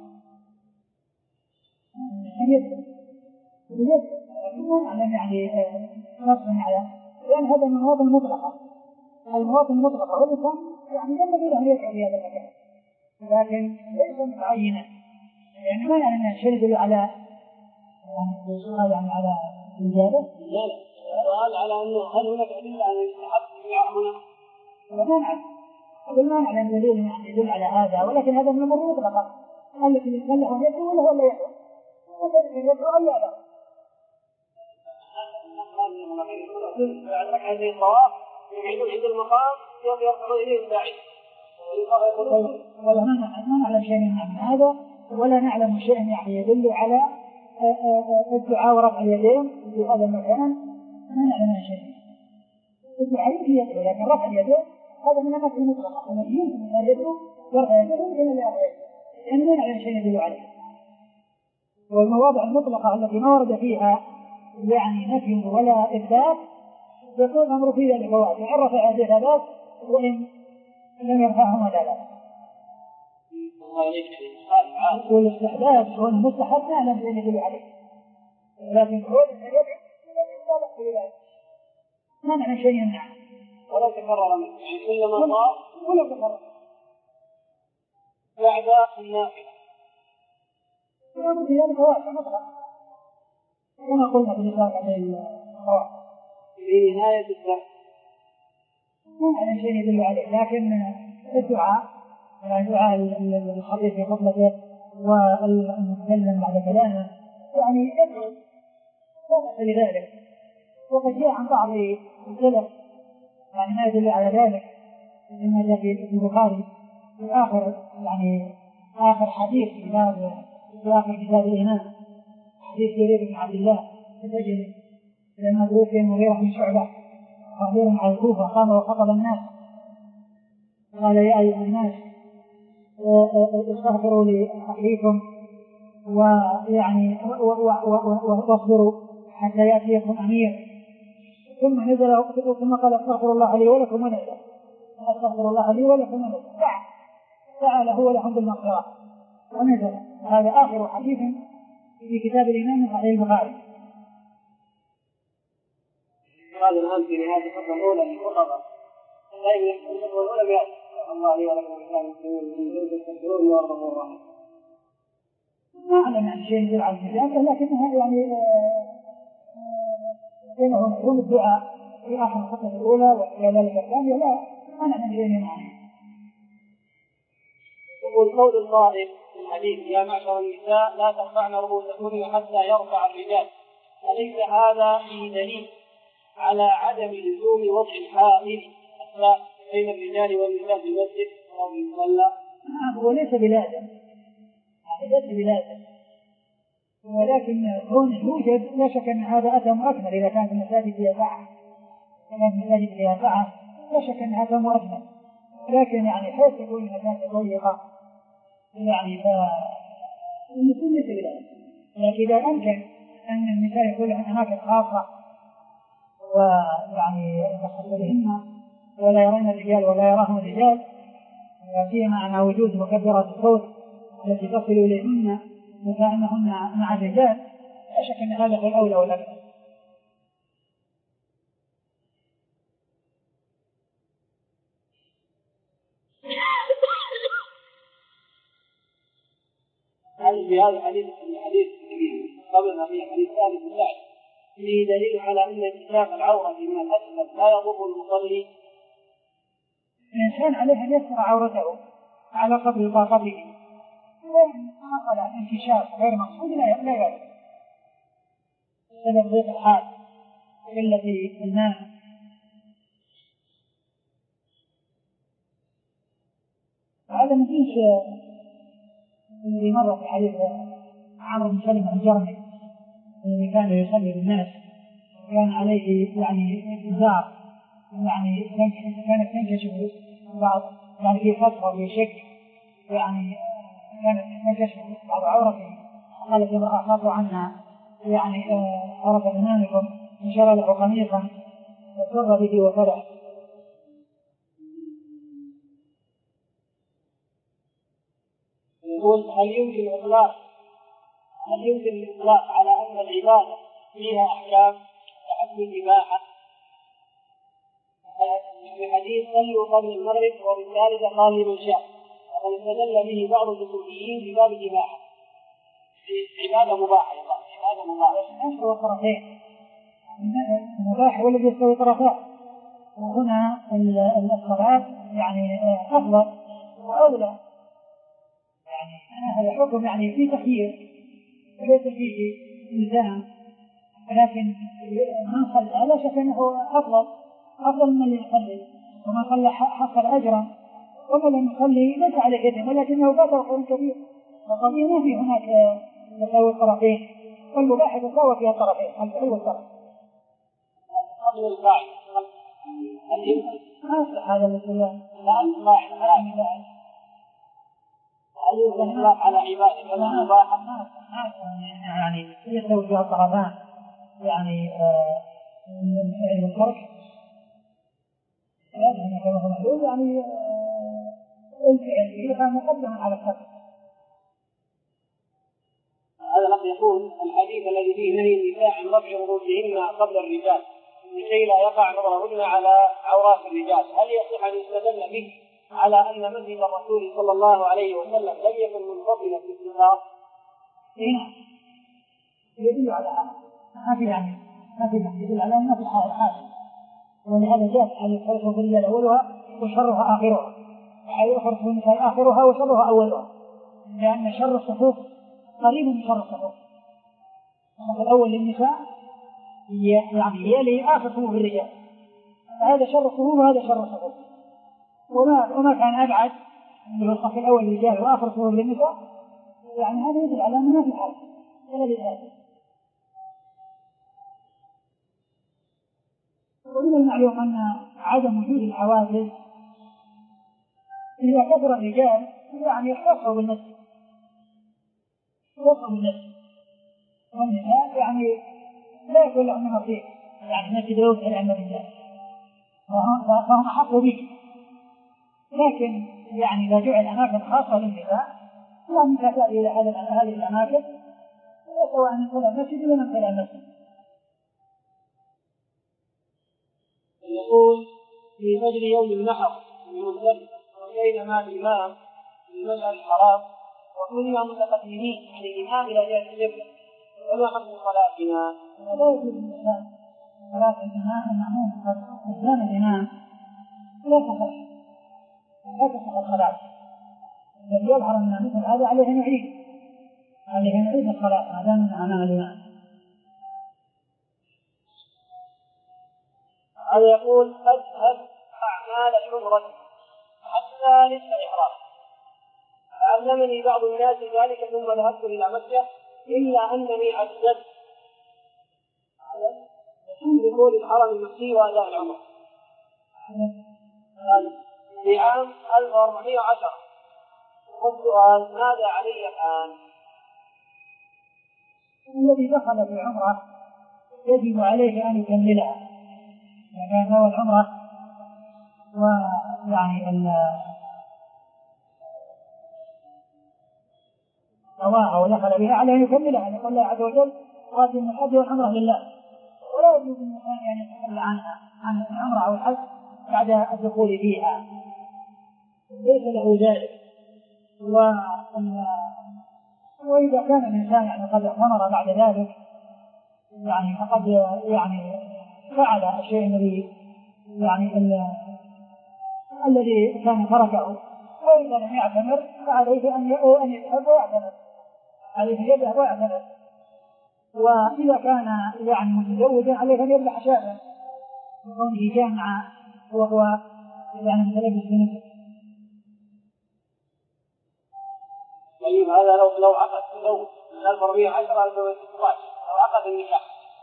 A: يدعو يدعو لكن ما نعلم يعني نصا على، لأن هذا من المواطن المطلقة، المواطن المطلقة والإنسان يعني ينبغي له يدعو في هذا المكان، لكن ليس متعينا. يعني ما يعني أن الشيء يدل على يعني سؤال يعني على الإجابة؟
B: لا لا، سؤال على أنه هل هناك أدلة على الاستحباب الدعاء هنا؟
A: ما نعلم، أقول ما نعلم دليل يعني يدل على هذا، ولكن هذا من الأمور المطلقة التي يتكلم أن يدعو ولا هو لا يدعو، وكذلك يدعو أن يدعو.
B: بعد ركعتي الطواف يعيدون عند المقام يوم يرفع إليه الداعي.
A: ولا ما نعلم شيء من هذا، ولا نعلم شيء يعني يدل على الدعاء ورفع اليدين في هذا المكان، ما نعلم شيء. الدعاء يمكن يدعو، لكن رفع اليدين هذا من الناس المطلقة، يمكن أن يدعو ورفع اليدين يمكن أن يرفع، يعني ما نعلم شيء يدل عليه. والمواضع المطلقة التي ما ورد فيها يعني نفي ولا إثبات يكون الأمر في ذلك واضح، إن رفع يديه لا بأس، وإن لم يرفعهما لا بأس. والاستحباب والمستحب ما لم يدل عليه، لكن هو الذي يطابق في ذلك ما معنى شيء يمنع
B: ولا تكرر منه، يعني كلما صار
A: ولا تكرر
B: بعد النافلة.
A: ومن ذلك واقع مطلق كما قلنا في الإطلاق القواعد
B: في نهاية الدرس
A: ما معنى شيء يدل عليه، لكن الدعاء يعني دعاء الخطيب في خطبته والمتكلم بعد كلامه يعني يدعو لذلك. وقد جاء عن بعض السلف يعني ما يدل على ذلك مما جاء في البخاري في آخر يعني آخر حديث في كتاب في آخر كتاب الإيمان، حديث جرير بن عبد الله البجلي لما توفي المغيرة بن شعبة قادرا على الكوفة قام وخطب الناس قال يا أيها الناس استغفروا لأخيكم ويعني واصبروا حتى يأتيكم أمير، ثم نزل ثم قال استغفر الله لي ولكم ونزل استغفر الله لي ولكم ونزل تعالى هو لهم بالمغفرة ونزل. هذا آخر حديث في كتاب الإمام من صحيح البخاري.
B: هذا الآن في نهاية الخطبة الأولى من الخطبة لا يحسن الخطبة الأولى بيأتي الله لي ولكم الإسلام المسلمين من ذلك التكبرون وأرضه الرحمة.
A: ما أعلم عن شيء يدل على الإجابة، لكنها يعني إنه مفهوم الدعاء في آخر الخطبة الأولى وكذلك الثانية لا أنا من شيء معه.
B: يقول قول القائل في الحديث يا معشر النساء لا ترفعن رؤوسكن حتى يرفع الرجال، أليس هذا في دليل على عدم لزوم وضع الحائل أسواء بين الرجال والنساء في المسجد أو في المصلى؟
A: نعم هو ليس بلازم يعني ليس بلازم، ولكن كون يوجد لا شك أن هذا أتم أكمل إذا كانت المساجد فيها سعة، إذا كانت المساجد فيها سعة لا شك أن هذا أتم أكمل، لكن يعني حيث يكون المساجد ضيقة يعني فالمسلم ليس بلازم. لكن إذا أمكن أن النساء يكون لهم أماكن خاصة ويعني يخص بهن ولا يرون الرجال ولا يراهم الرجال، فيما معنى وجود مكبرات الصوت التي تصل إليهن وكأنهن مع الرجال لا شك أن هذا هو الأولى والأكثر.
B: هل في هذا الحديث الحديث قبلنا في حديث ثالث بن سعد فيه دليل على أن انكشاف العورة من الأسفل لا يضر المصلي؟
A: الإنسان عليه أن يستر عورته على قدر طاقته، وإن حصل انكشاف غير مقصود لا يعرف سبب ضيق الحال التي الماء. هذا من جنس الذي مر في حديث عمرو بن سلمة الجرمي الذي كان يصلي بالناس كان عليه يعني إزار يعني كانت تنكشف بعض يعني في فترة في شك يعني كانت تنكشف بعض عورته، قالت امرأة خافوا عنها يعني خرج أمامكم انشر له قميصا وسر به وفرح.
B: يقول هل يمكن الإطلاق هل يمكن الإطلاق على أن العبادة فيها أحكام تحكم الإباحة؟ في حديث صلوا قبل المغرب وبالثالثة قال لمن شاء، وقد استدل به بعض الأصوليين في باب الإباحة في عبادة مباحة عبادة مباحة
A: يستوي طرفين المباح والذي يستوي طرفين، وهنا الصلاة يعني أفضل وأولى يعني هذا حكم يعني في تخيير وليس فيه إلزام، لكن من صلى لا شك أنه أفضل أفضل من اللي يصلي، ومن صلى حصل أجرا ومن لم يصلي ليس عليه إثم ولكنه فاته خير كبير. وقضية ما في هناك تساوي الطرفين، والمباح يتساوى فيها الطرفين الفعل والطرف.
B: قبل القاعدة هل يمكن
A: هذا مثل
B: لا القاعدة لا مثال هل يمكن الإطلاق على عبادة ولا مباحة
A: يعني يستوي فيها الطرفان يعني من فعل والترك يعني كما هو معلوم يعني الفعل فيه كان مقدما على الخبر.
B: هذا الأخ يقول الحديث الذي فيه نهي النساء عن رفع رؤوسهن قبل الرجال لكي لا يقع نظرهن على عورات الرجال، هل يصح أن يستدل به على أن مسجد الرسول صلى الله عليه وسلم لم يكن منفصلا في الستار؟
A: نعم، يدل على هذا، ما في يعني ما في يدل على أنه في حال حاصل، ولهذا جاء حديث فرق الرجال أولها وشرها آخرها، حديث فرق النساء آخرها وشرها أولها، لأن شر الصفوف قريب من شر الصفوف. الصف الأول للنساء يعني يلي آخر صفوف الرجال، هذا شر الصفوف وهذا شر الصفوف، وما وما كان أبعد من الصف الأول للرجال وآخر صفوف للنساء، يعني هذا يدل على أنه في حال ولا بالآخر. ومن المعلوم أن عدم وجود الحواجز إذا كثر الرجال يعني يختصوا بالنسبة يختصوا بالنسبة والنساء يعني لا يكون لهم نصيب، يعني نجد يوسع الأمر لله فهم أحق به. لكن يعني إذا جعل أماكن خاصة للنساء يعني تأتي إلى هذه الأماكن سواء من كل المسجد ولا من كل المسجد.
B: يقول في فجر يوم النحر بمزدلفة وبينما الإمام في المشعر الحرام وكنا متقدمين عن الإمام إلى جهة القبلة، وما حكم صلاتنا؟
A: لا يجوز الإسلام صلاة الإمام المأموم إسلام الإمام لا تصح لا تصح الصلاة، الذي يظهر أن مثل هذا عليه أن يعيد عليه أن يعيد الصلاة ما دام أمام الإمام.
B: هذا يقول أذهب أعمال العمرة حتى نصف الإحرام، علمني بعض الناس ذلك ثم ذهبت إلى مكة إلا أنني عجزت عن دخول الحرم المكي وأداء العمرة في عام ألف وأربعمائة وعشرة. والسؤال ماذا علي الآن؟
A: الذي دخل في العمرة يجب عليه أن يكملها، يعني هو العمرة ويعني سواء ودخل بها عليه يكملها، يقول الله عز وجل قاتل الحج والعمرة لله، ولا يجوز الإنسان أن يتخلى عنها عن العمرة أو الحج بعد الدخول فيها، ليس له ذلك. وإذا كان الإنسان يعني قد اعتمر بعد ذلك يعني فقد يعني فعل الشيء الذي يعني الذي كان تركه، وإذا لم يعتمر فعليه أن يذهب ويعتمر، عليه يذهب ويعتمر. وإذا كان يعني متزوجا عليه أن يذبح شاة بكونه جامع وهو يعني متلبس بنفسه.
B: طيب هذا لو لو عقد تزوج من ألف وأربعمائة وعشرة إلى ألف وستة عشر لو عقد النكاح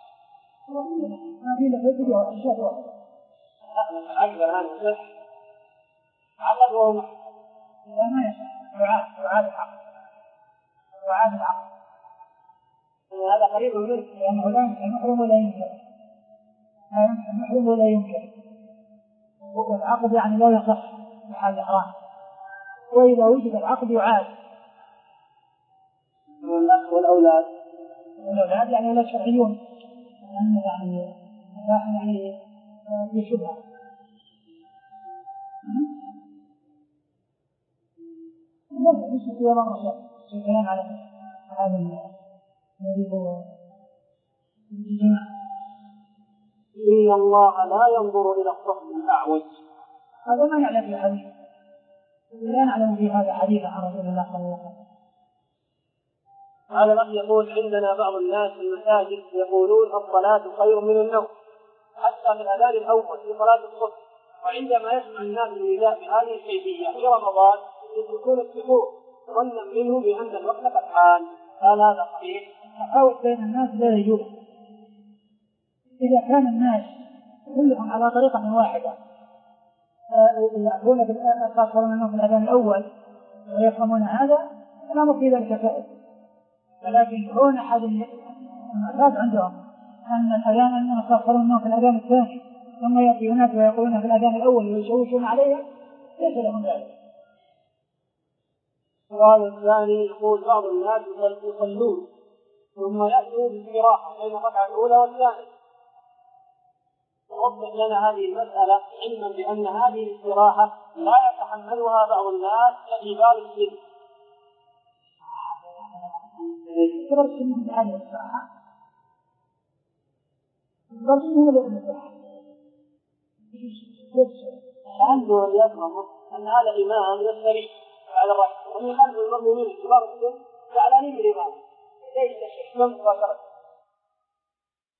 A: ما في له فيديو ولا شيء ولا
B: عقد الآن صح عقد وهو
A: لا ما يصح يعاد يعاد العقد يعاد العقد
B: هذا قريب منه
A: لأنه لا المحرم ولا ينكر المحرم ولا ينكر والعقد يعني لا يصح في حال الإحرام، وإذا وجد العقد يعاد.
B: والأولاد
A: والأولاد يعني أولاد شرعيون لأنه يعني يعني يشبه لا يشبه في أمر شيء كلام على هذا الذي هو الجماع.
B: إن الله لا ينظر إلى الصف الأعوج،
A: هذا ما نعلم في الحديث، لا نعلم في هذا حديث عن رسول الله صلى الله عليه وسلم.
B: هذا الأخ يقول عندنا بعض الناس في المساجد يقولون الصلاة خير من النوم حتى في الأذان الأول في صلاة الصبح، وعندما يسمع الناس النداء بهذه الكيفية في رمضان يتركون السحور ظنا منهم بأن الوقت قد حان، هل هذا صحيح؟
A: التفاوت بين الناس لا يجوز. إذا كان الناس كلهم على طريقة واحدة يأتون بالأذان في الأذان الأول ويفهمون هذا لا مفيد للتفاوت، ولكن كون أحد المعتاد عندهم أن الأذان أنهم يستغفرون في الأذان الثاني ثم يأتي هناك ويقولون في الأذان الأول ويشوشون عليها ليس لهم ذلك،
B: السؤال الثاني يقول بعض الناس يصلون ثم يأتوا باستراحة بين الركعة الأولى والثانية. وضح لنا هذه المسألة علما بأن هذه الاستراحة لا يتحملها بعض الناس ككبار السن.
A: كبر السن هذه الاستراحة برسمه للمساحة
B: عنده يفهم أن هذا إمام يستريح على الرحمة ومن خلف المأمومين كبار السن زعلانين بالإمام ليس شيء مباشرة